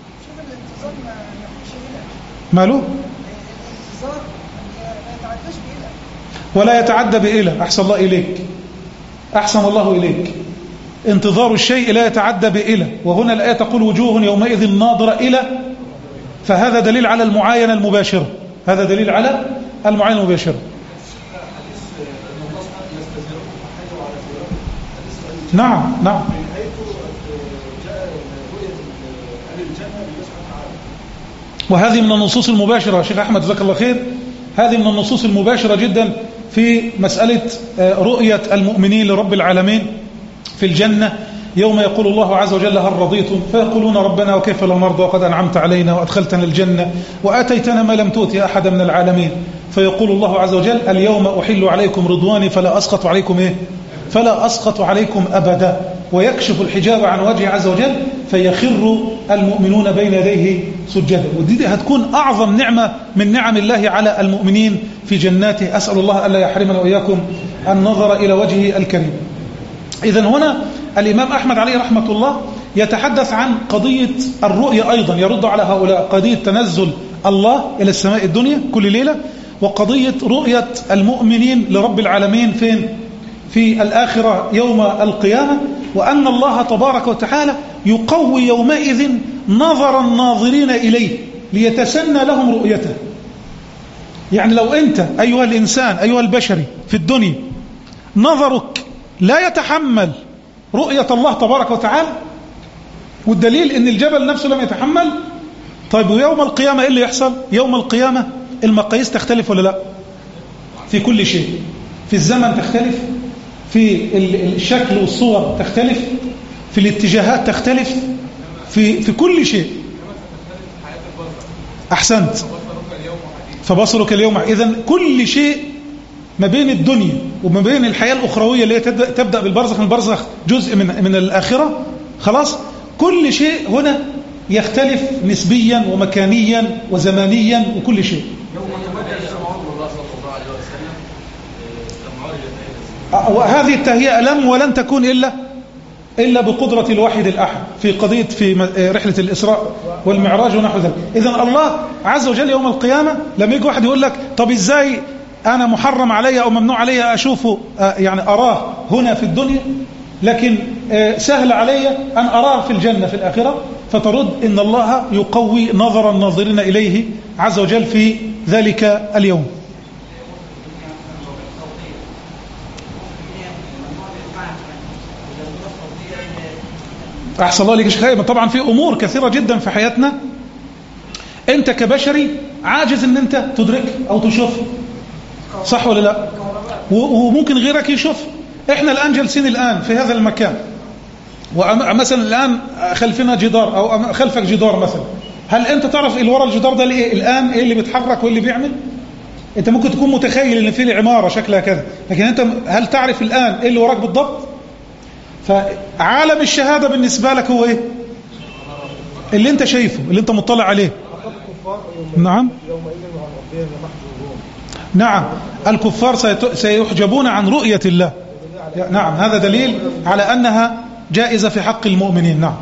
ماله؟ ولا يتعدى بإله. أحسن الله إليك، أحسن الله إليك. انتظار الشيء لا يتعدى بإله. وهنا الآية تقول: وجوه يومئذ ناظرة إلى، فهذا دليل على المعاينة المباشرة، هذا دليل على المعاينة المباشرة. نعم نعم. وهذه من النصوص المباشرة شيخ أحمد جزاك الله خير، هذه من النصوص المباشرة جدا في مسألة رؤية المؤمنين لرب العالمين في الجنة، يوم يقول الله عز وجل: هل رضيتم؟ فيقولون: ربنا وكيف لا نرضى وقد أنعمت علينا وأدخلتنا الجنة وآتيتنا ما لم تؤتي أحدا من العالمين. فيقول الله عز وجل: اليوم أحل عليكم رضواني فلا أسقط عليكم إيه؟ فلا أسقط عليكم أبدا. ويكشف الحجاب عن وجهه عز وجل فيخر المؤمنون بين يديه سجدا. ودي هتكون أعظم نعمة من نعم الله على المؤمنين في جناته. أسأل الله ألا يحرمنا وإياكم النظر إلى وجهه الكريم. إذن هنا الإمام أحمد عليه رحمة الله يتحدث عن قضية الرؤية أيضا، يرد على هؤلاء قضية تنزل الله إلى السماء الدنيا كل ليلة، وقضية رؤية المؤمنين لرب العالمين فين؟ في الآخرة يوم القيامة. وأن الله تبارك وتعالى يقوي يومئذ نظر الناظرين إليه ليتسنى لهم رؤيته. يعني لو أنت أيها الإنسان أيها البشري في الدنيا نظرك لا يتحمل رؤية الله تبارك وتعالى، والدليل أن الجبل نفسه لم يتحمل، طيب ويوم القيامة إيه اللي يحصل؟ يوم القيامة المقاييس تختلف ولا لا؟ في كل شيء، في الزمن تختلف، في الشكل والصور تختلف، في الاتجاهات تختلف، في في كل شيء. أحسنت، فبصرك اليوم. إذن كل شيء ما بين الدنيا وما بين الحياة الأخروية اللي تبدأ بالبرزخ، البرزخ جزء من من الآخرة، خلاص كل شيء هنا يختلف نسبيا ومكانيا وزمانيا وكل شيء. وهذه التهيئة لم ولن تكون إلا إلا بقدرة الواحد الأحد في قضية في رحلة الإسراء والمعراج ونحو ذلك. إذن الله عز وجل يوم القيامة لما يجي واحد يقول لك: طب إزاي أنا محرم علي أو ممنوع علي أشوفه، يعني أراه هنا في الدنيا لكن سهل علي أن أراه في الجنة في الآخرة؟ فترد إن الله يقوي نظر الناظرين إليه عز وجل في ذلك اليوم. أحسن الله لك شيخ. طبعا في أمور كثيرة جدا في حياتنا أنت كبشري عاجز أن أنت تدرك أو تشوف، صح ولا لا؟ وممكن غيرك يشوف. إحنا الآن جالسين الآن في هذا المكان، ومثلا الآن خلفنا جدار أو خلفك جدار مثلا، هل أنت تعرف اللي وراء الجدار ده ليه الآن إيه اللي بيتحرك واللي بيعمل؟ أنت ممكن تكون متخيل إن في عمارة شكلها كذا، لكن أنت هل تعرف الآن إيه اللي وراك بالضبط؟ فعالم الشهادة بالنسبة لك هو ايه؟ اللي انت شايفه، اللي انت مطلع عليه. نعم نعم الكفار سيحجبون عن رؤية الله. نعم هذا دليل على أنها جائزة في حق المؤمنين. نعم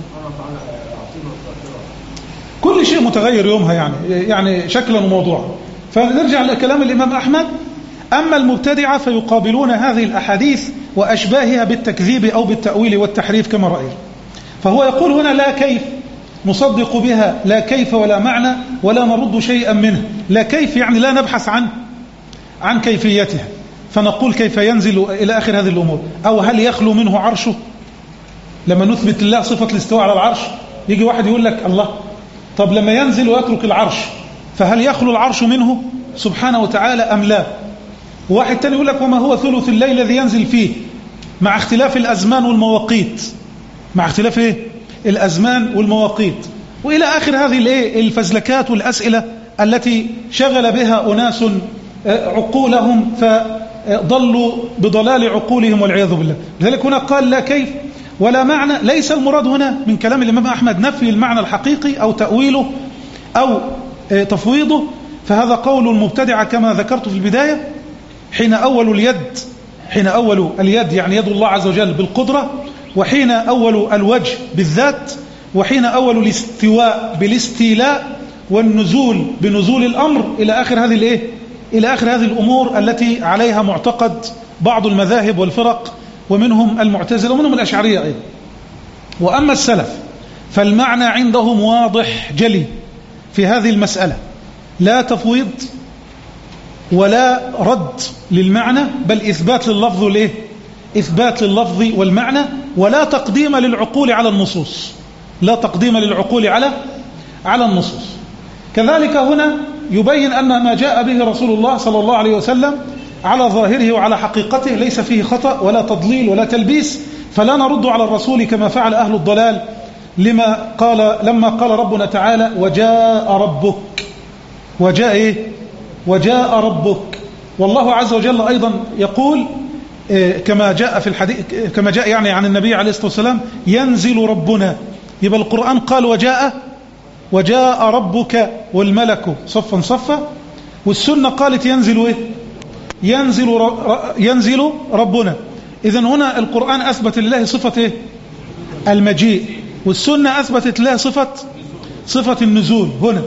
كل شيء متغير يومها يعني يعني شكلا وموضوعا. فنرجع لكلام الإمام أحمد. أما المبتدعة فيقابلون هذه الأحاديث وأشباهها بالتكذيب أو بالتأويل والتحريف كما رأينا. فهو يقول هنا لا كيف نصدق بها، لا كيف ولا معنى ولا نرد شيئا منه. لا كيف يعني لا نبحث عن عن كيفيتها، فنقول كيف ينزل إلى آخر هذه الأمور. أو هل يخلو منه عرشه؟ لما نثبت الله صفة الاستواء على العرش يجي واحد يقول لك الله، طب لما ينزل ويترك العرش فهل يخلو العرش منه سبحانه وتعالى أم لا؟ واحد تاني يقول لك وما هو ثلث الليل الذي ينزل فيه، مع اختلاف الأزمان والمواقيت، مع اختلاف إيه؟ الأزمان والمواقيت، وإلى آخر هذه الإيه؟ الفزلكات والأسئلة التي شغل بها أناس عقولهم فضلوا بضلال عقولهم والعياذ بالله. لذلك هنا قال لا كيف ولا معنى. ليس المراد هنا من كلام الإمام أحمد نفي المعنى الحقيقي أو تأويله أو تفويضه، فهذا قول المبتدعة كما ذكرت في البداية. حين أول اليد حين أول اليد يعني يد الله عز وجل بالقدرة، وحين أول الوجه بالذات، وحين أول الاستواء بالاستيلاء، والنزول بنزول الأمر، إلى آخر هذه الإيه؟ إلى آخر هذه الأمور التي عليها معتقد بعض المذاهب والفرق، ومنهم المعتزلة ومنهم الأشعرية أيضا. وأما السلف فالمعنى عندهم واضح جلي في هذه المسألة، لا تفويض ولا رد للمعنى، بل إثبات لللفظ والإيه؟ إثبات لللفظ والمعنى، ولا تقديم للعقول على النصوص، لا تقديم للعقول على على النصوص. كذلك هنا يبين أن ما جاء به رسول الله صلى الله عليه وسلم على ظاهره وعلى حقيقته ليس فيه خطأ ولا تضليل ولا تلبيس، فلا نرد على الرسول كما فعل أهل الضلال لما قال لما قال ربنا تعالى وجاء ربك. وجاء إيه؟ وجاء ربك. والله عز وجل أيضا يقول كما جاء في الحديث، كما جاء يعني عن النبي عليه الصلاة والسلام ينزل ربنا. يبقى القرآن قال وجاء وجاء ربك والملك صفا صفا، والسنة قالت ينزل إيه؟ ينزل ينزل ربنا. إذن هنا القرآن أثبت لله صفة إيه؟ المجيء، والسنة أثبتت لله صفة صفة النزول هنا.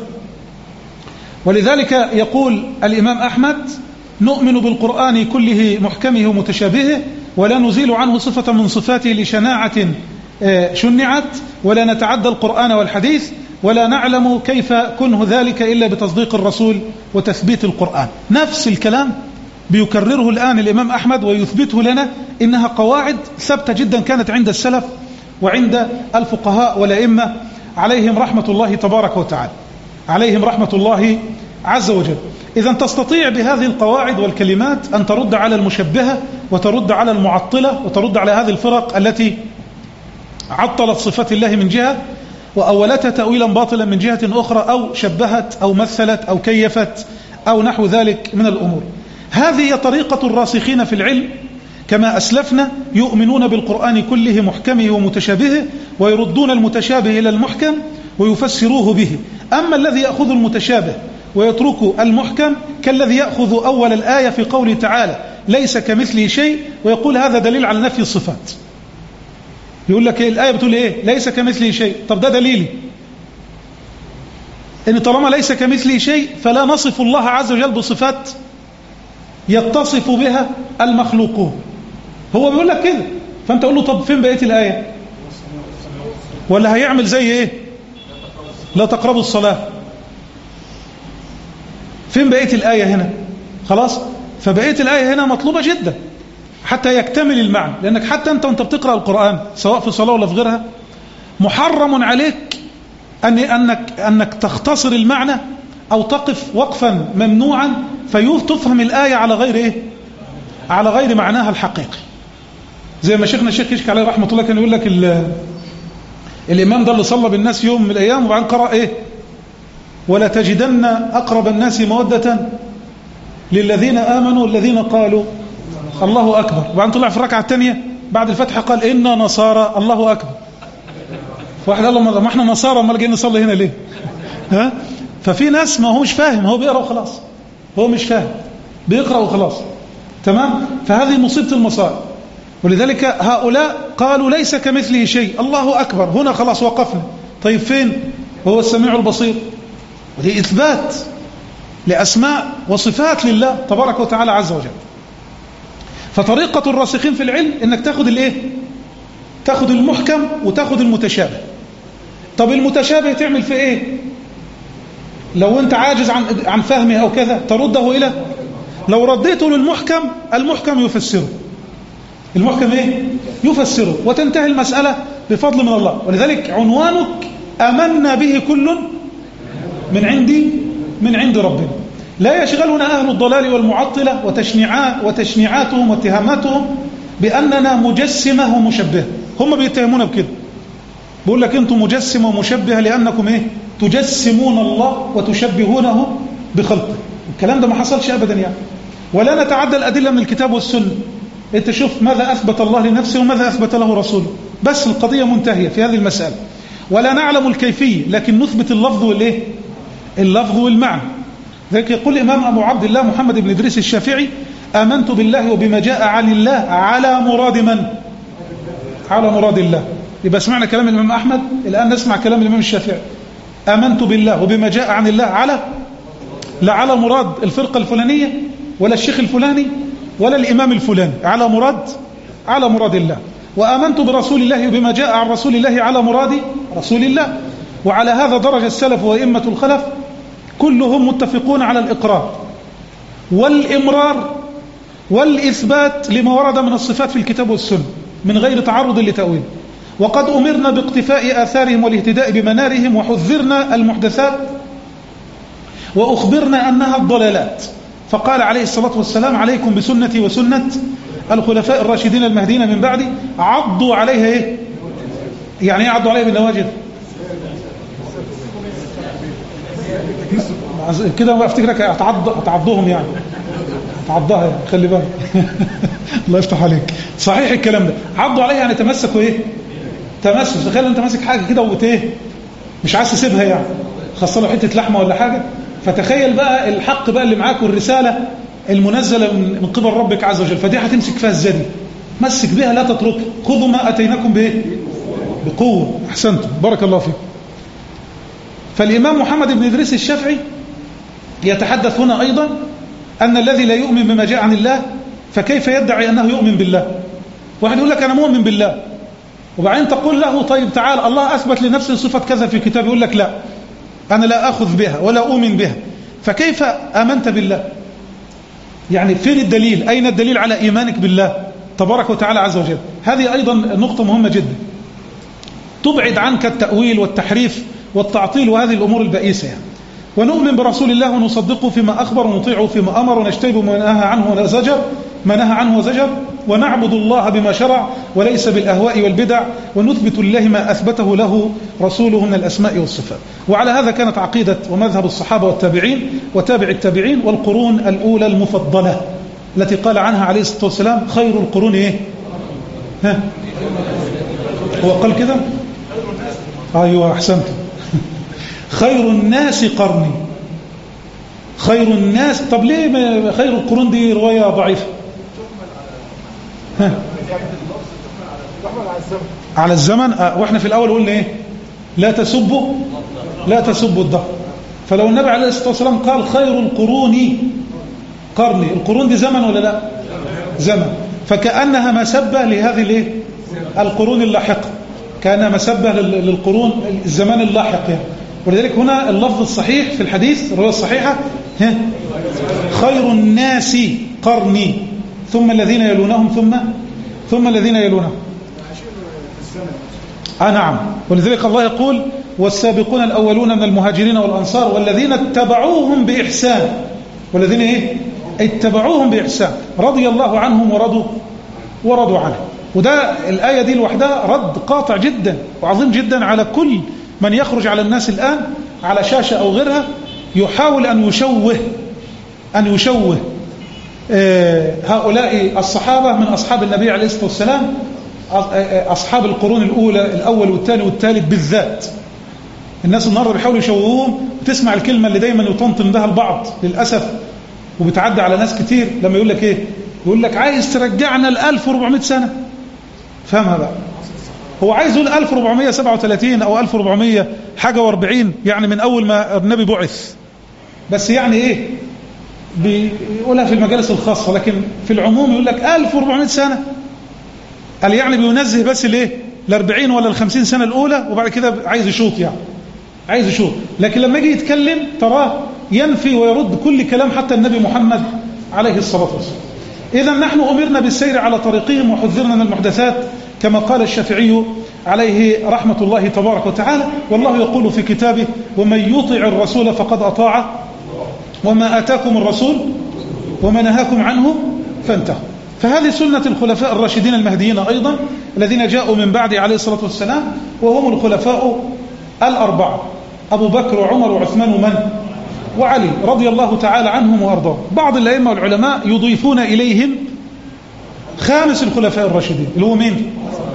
ولذلك يقول الإمام أحمد نؤمن بالقرآن كله محكمه ومتشابهه، ولا نزيل عنه صفة من صفاته لشناعة شنعت، ولا نتعدى القرآن والحديث، ولا نعلم كيف كنه ذلك إلا بتصديق الرسول وتثبيت القرآن. نفس الكلام بيكرره الآن الإمام أحمد ويثبته لنا، إنها قواعد ثابتة جدا كانت عند السلف وعند الفقهاء والأئمة عليهم رحمة الله تبارك وتعالى، عليهم رحمة الله عز وجل. إذا تستطيع بهذه القواعد والكلمات أن ترد على المشبهة، وترد على المعطلة، وترد على هذه الفرق التي عطلت صفات الله من جهة، وأولتها تأويلا باطلا من جهة أخرى، أو شبهت أو مثلت أو كيفت أو نحو ذلك من الأمور. هذه هي طريقة الراسخين في العلم كما أسلفنا، يؤمنون بالقرآن كله محكمه ومتشابهه، ويردون المتشابه إلى المحكم ويفسروه به. أما الذي يأخذ المتشابه ويترك المحكم كالذي يأخذ أول الآية في قوله تعالى ليس كمثله شيء، ويقول هذا دليل على نفي الصفات. يقول لك إيه الآية بتقول إيه؟ ليس كمثله شيء. طب ده دليلي إن طالما ليس كمثله شيء فلا نصف الله عز وجل بصفات يتصف بها المخلوقون. هو بيقول لك كده، فأنت تقول له طب فين بقية الآية؟ ولا هيعمل زي إيه؟ لا تقربوا الصلاة. فين بقية الآية هنا؟ خلاص، فبقية الآية هنا مطلوبة جدا حتى يكتمل المعنى، لأنك حتى أنت وأنت بتقرأ القرآن سواء في صلاة ولا في غيرها محرم عليك أن أنك أنك تختصر المعنى أو تقف وقفا ممنوعا فيفهم الآية على غير إيه؟ على غير معناها الحقيقي. زي ما شيخنا الشيخ يشكي عليه رحمة الله كان يقول لك الإمام ده اللي صلى بالناس يوم من الأيام وبعدين قرأ إيه؟ ولا تجدن أقرب الناس مودة للذين آمنوا الذين قالوا الله أكبر، وبعدين طلع في الركعة الثانية بعد الفتح قال إنا نصارى الله أكبر. واحد قال له ما احنا نصارى امال جايين نصلي هنا ليه؟ ها؟ ففي ناس ما هوش فاهم، هو بيقرأ وخلاص، هو مش فاهم، بيقرأ وخلاص. تمام؟ فهذه مصيبة المصائب. ولذلك هؤلاء قالوا ليس كمثله شيء، الله أكبر، هنا خلاص وقفنا. طيب فين؟ هو السميع البصير. ودي إثبات لأسماء وصفات لله تبارك وتعالى عز وجل. فطريقة الراسخين في العلم إنك تاخد الإيه؟ تاخد المحكم وتاخد المتشابه. طب المتشابه تعمل في إيه؟ لو أنت عاجز عن عن فهمه أو كذا ترده إلى، لو رديته للمحكم المحكم يفسره. المحكم إيه؟ يفسره وتنتهي المسألة بفضل من الله. ولذلك عنوانك آمنا به كل من عندي من عند ربنا. لا يشغلنا أهل الضلال والمعطلة وتشنيعات وتشنيعاتهم واتهاماتهم بأننا مجسمة ومشبهة. هم بيتهمونا بكده، بيقول لك أنتم مجسمة ومشبهة لأنكم إيه؟ تجسمون الله وتشبهونه بخلقه. الكلام ده ما حصلش أبدا يعني. ولا نتعدى الأدلة من الكتاب والسنة. أنت شوف ماذا أثبت الله لنفسه وماذا أثبت له رسوله، بس القضية منتهية في هذه المسألة. ولا نعلم الكيفية لكن نثبت اللفظ والإيه؟ اللفظ والمعنى. ذلك يقول الإمام أبو عبد الله محمد بن إدريس الشافعي: آمنت بالله وبما جاء عن الله على مراد من؟ على مراد الله. يبقى سمعنا كلام الإمام أحمد، الآن نسمع كلام الإمام الشافعي. آمنت بالله وبما جاء عن الله على، لا على مراد الفرقة الفلانية ولا الشيخ الفلاني ولا الإمام الفلاني، على مراد على مراد الله. وآمنت برسول الله وبما جاء عن رسول الله على مراد رسول الله. وعلى هذا درج السلف وإمة الخلف كلهم متفقون على الإقرار والإمرار والإثبات لما ورد من الصفات في الكتاب والسنة من غير تعرض لتأويل. وقد أمرنا باقتفاء آثارهم والاهتداء بمنارهم، وحذرنا المحدثات وأخبرنا أنها الضلالات. فقال عليه الصلاة والسلام: عليكم بسنتي وسنة الخلفاء الراشدين المهديين من بعدي، عضوا عليها إيه؟ يعني إيه عضوا عليها بالنواجذ؟ كده ما افتكرك هتعض هتعضهم يعني هتعضها يعني. خلي بالك الله يفتح عليك. صحيح الكلام ده، عضوا عليها يعني تمسكوا ايه؟ تمسك. تخيل انت ماسك حاجه كده وايه مش عايز تسيبها يعني، خاصه لو حته لحمه ولا حاجه. فتخيل بقى الحق بقى اللي معاك والرساله المنزله من قبل ربك عز وجل، فدي هتمسك فيها ازاي؟ مسك بها لا تترك. خذوا ما اتيناكم بايه؟ بقوه. احسنتم، بارك الله فيكم. فالإمام محمد بن إدريس الشافعي يتحدث هنا أيضا أن الذي لا يؤمن بما جاء عن الله فكيف يدعي أنه يؤمن بالله؟ واحد يقول لك أنا مؤمن بالله، وبعدين تقول له طيب تعال الله أثبت لنفسه صفة كذا في كتاب، يقول لك لا أنا لا أخذ بها ولا أؤمن بها. فكيف آمنت بالله؟ يعني فين الدليل؟ أين الدليل على إيمانك بالله تبارك وتعالى عز وجل؟ هذه أيضا نقطة مهمة جدا تبعد عنك التأويل والتحريف والتعطيل وهذه الأمور البئيسة يعني. ونؤمن برسول الله ونصدقه فيما أخبر ونطيعه فيما أمر ونجتنب ما نهى عنه وزجر ما نهى عنه وزجر ونعبد الله بما شرع وليس بالأهواء والبدع ونثبت لله ما أثبته له رسوله من الأسماء والصفات. وعلى هذا كانت عقيدة ومذهب الصحابة والتابعين وتابع التابعين والقرون الأولى المفضلة التي قال عنها عليه الصلاة والسلام: خير القرون إيه؟ ها؟ هو قال كده؟ أيوة أحسنتم. خير الناس قرني. خير الناس. طب ليه خير القرون دي رواية ضعيفة؟ ها؟ على الزمن. آه. واحنا في الأول قلنا ايه؟ لا تسبوا لا تسبوا الدهر. فلو النبي عليه الصلاة والسلام قال خير القرون قرني، القرون دي زمن ولا لا؟ زمن. فكأنها مسبة لهذه الايه؟ القرون اللاحقة، كان مسبة للقرون الزمان اللاحق يعني. ولذلك هنا اللفظ الصحيح في الحديث الرواية الصحيحة: ها؟ خير الناس قرني ثم الذين يلونهم ثم ثم الذين يلونهم. آه نعم. ولذلك الله يقول: والسابقون الأولون من المهاجرين والأنصار والذين اتبعوهم بإحسان. والذين إيه؟ اتبعوهم بإحسان رضي الله عنهم ورضوا ورضوا عنه. وده الآية دي لوحدها رد قاطع جدا وعظيم جدا على كل من يخرج على الناس الآن على شاشة أو غيرها يحاول أن يشوه أن يشوه هؤلاء الصحابة من أصحاب النبي عليه الصلاة والسلام أصحاب القرون الأولى الأول والثاني والثالث بالذات. الناس النهارده بيحاولوا يشوهوهم، وتسمع الكلمة اللي دايما يطنطن بها البعض للأسف وبتعدي على ناس كتير لما يقول لك إيه؟ يقول لك عايز ترجعنا ل ألف وأربعمائة سنة. فهمها بقى، هو عايز يقول ألف وأربعمائة وسبعة وثلاثين أو ألف وأربعمائة حاجة وأربعين، يعني من أول ما النبي بعث. بس يعني إيه؟ بيقولها في المجالس الخاصة، لكن في العموم يقول لك ألف وأربعمائة سنة. قال يعني بينزه بس ليه؟ الأربعين ولا الخمسين سنة الأولى، وبعد كده عايز يشوط، يعني عايز يشوط. لكن لما يجي يتكلم تراه ينفي ويرد كل كلام حتى النبي محمد عليه الصلاة والسلام. إذا نحن أمرنا بالسير على طريقهم وحذرنا من المحدثات، كما قال الشافعي عليه رحمة الله تبارك وتعالى. والله يقول في كتابه: ومن يطع الرسول فقد أطاع، وما آتاكم الرسول وما نهاكم عنه فانتهوا. فهذه سنة الخلفاء الراشدين المهديين أيضا الذين جاءوا من بعد عليه الصلاة والسلام، وهم الخلفاء الأربعة: أبو بكر وعمر وعثمان ومن وعلي رضي الله تعالى عنهم وأرضاهم. بعض الأئمة والعلماء يضيفون إليهم خامس الخلفاء الراشدين اللي هو مين؟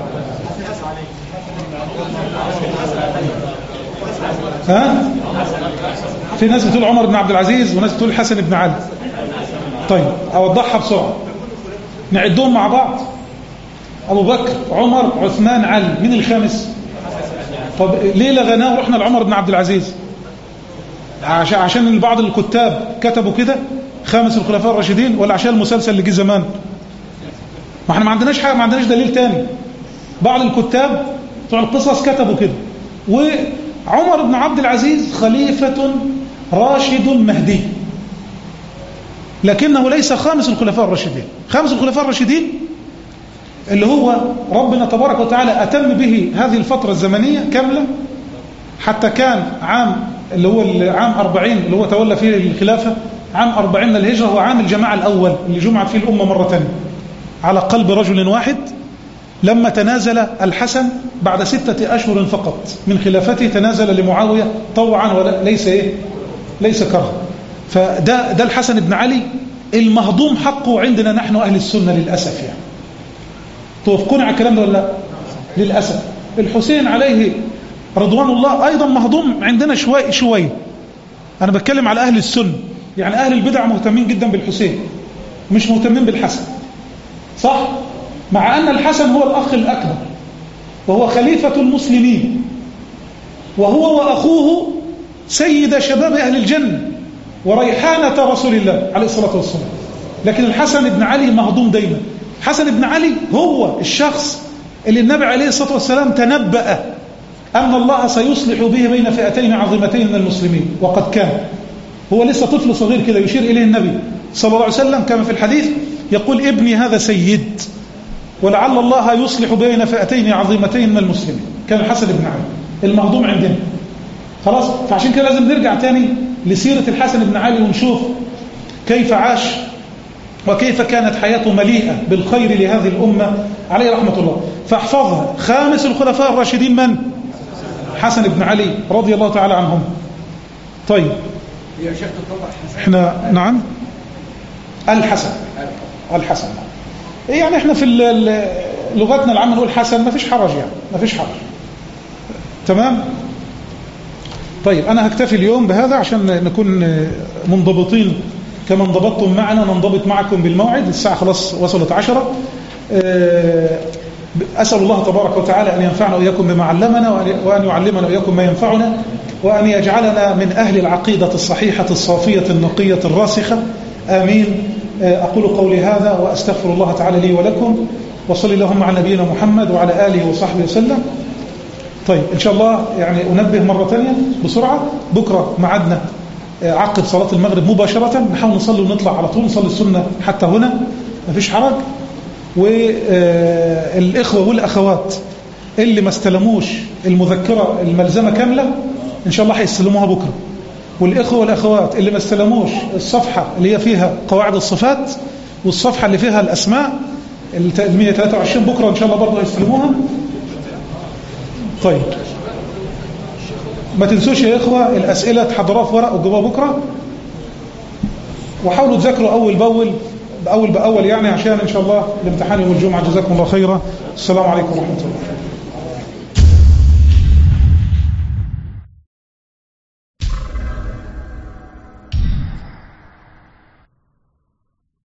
ها؟ في ناس بتقول عمر بن عبد العزيز، وناس بتقول حسن بن علي. طيب أوضحها بسرعة، نعدهم مع بعض: أبو بكر، عمر، عثمان، علي. مين الخامس؟ طب ليه لغناه ورحنا لعمر بن عبد العزيز؟ عشان عشان بعض الكتاب كتبوا كده خامس الخلفاء الراشدين، ولا عشان المسلسل اللي جه زمان؟ ما احنا ما عندناش حاجه، ما عندناش دليل تاني. بعض الكتاب بتوع القصص كتبوا كده. وعمر بن عبد العزيز خليفة راشد مهدي، لكنه ليس خامس الخلفاء الراشدين. خامس الخلفاء الراشدين اللي هو ربنا تبارك وتعالى أتم به هذه الفترة الزمنية كاملة، حتى كان عام اللي هو عام أربعين اللي هو تولى فيه الخلافة، عام أربعين للهجرة، هو عام الجماعة الأول اللي جمعت فيه الأمة مرة ثانية على قلب رجل واحد، لما تنازل الحسن بعد ستة أشهر فقط من خلافته، تنازل لمعاوية طوعا وليس إيه؟ ليس كره. فده ده الحسن بن علي المهضوم حقه عندنا نحن أهل السنة للأسف. يعني توافقون على الكلام ده ولا لا؟ للأسف. الحسين عليه رضوان الله أيضا مهضوم عندنا شوي شوي. أنا بتكلم على أهل السنة، يعني أهل البدع مهتمين جدا بالحسين، مش مهتمين بالحسن، صح؟ مع أن الحسن هو الأخ الأكبر وهو خليفة المسلمين، وهو وأخوه سيد شباب أهل الجنة وريحانة رسول الله عليه الصلاة والسلام. لكن الحسن بن علي مهضوم دايما. حسن بن علي هو الشخص اللي النبي عليه الصلاة والسلام تنبأ أن الله سيصلح به بين فئتين عظيمتين من المسلمين، وقد كان. هو لسه طفل صغير كده يشير إليه النبي صلى الله عليه وسلم كما في الحديث، يقول: ابني هذا سيد، ولعل الله يصلح بين فئتين عظيمتين من المسلمين. كان الحسن بن علي المهضوم عندنا. خلاص، فعشان كده لازم نرجع تاني لسيرة الحسن بن علي ونشوف كيف عاش وكيف كانت حياته مليئة بالخير لهذه الأمة عليه رحمة الله. فاحفظها: خامس الخلفاء الراشدين من؟ حسن بن علي رضي الله تعالى عنهم. طيب احنا نعم الحسن الحسن يعني احنا في لغتنا العامة نقول حسن، ما فيش حرج، يعني ما فيش حرج. تمام. طيب أنا هكتفي اليوم بهذا عشان نكون منضبطين كما انضبطتم معنا، ننضبط معكم بالموعد. الساعة خلاص وصلت عشرة. أسأل الله تبارك وتعالى أن ينفعنا وإياكم بما علمنا، وأن يعلمنا وإياكم ما ينفعنا، وأن يجعلنا من أهل العقيدة الصحيحة الصافية النقية الراسخة. آمين. أقول قولي هذا وأستغفر الله تعالى لي ولكم، وصلي اللهم على نبينا محمد وعلى آله وصحبه وسلم. طيب إن شاء الله يعني أنبه مرة ثانية بسرعة، بكرة معدنا عقب صلاة المغرب مباشرة، نحاول نصلي ونطلع على طول، نصلي السنة حتى هنا، ما فيش حرج. والإخوة والأخوات اللي ما استلموش المذكرة الملزمة كاملة إن شاء الله هيستلموها بكرة. والإخوة والأخوات اللي ما استلموش الصفحة اللي هي فيها قواعد الصفات والصفحة اللي فيها الأسماء ال مئة وثلاثة وعشرين بكرة إن شاء الله برضه هيستلموها. طيب ما تنسوش يا إخوة الأسئلة تحضروها في ورق وجيبوها بكرة، وحاولوا تذاكروا أول بأول بأول بأول يعني عشان إن شاء الله الامتحان يوم الجمعة. جزاكم الله خيرا. السلام عليكم ورحمة الله.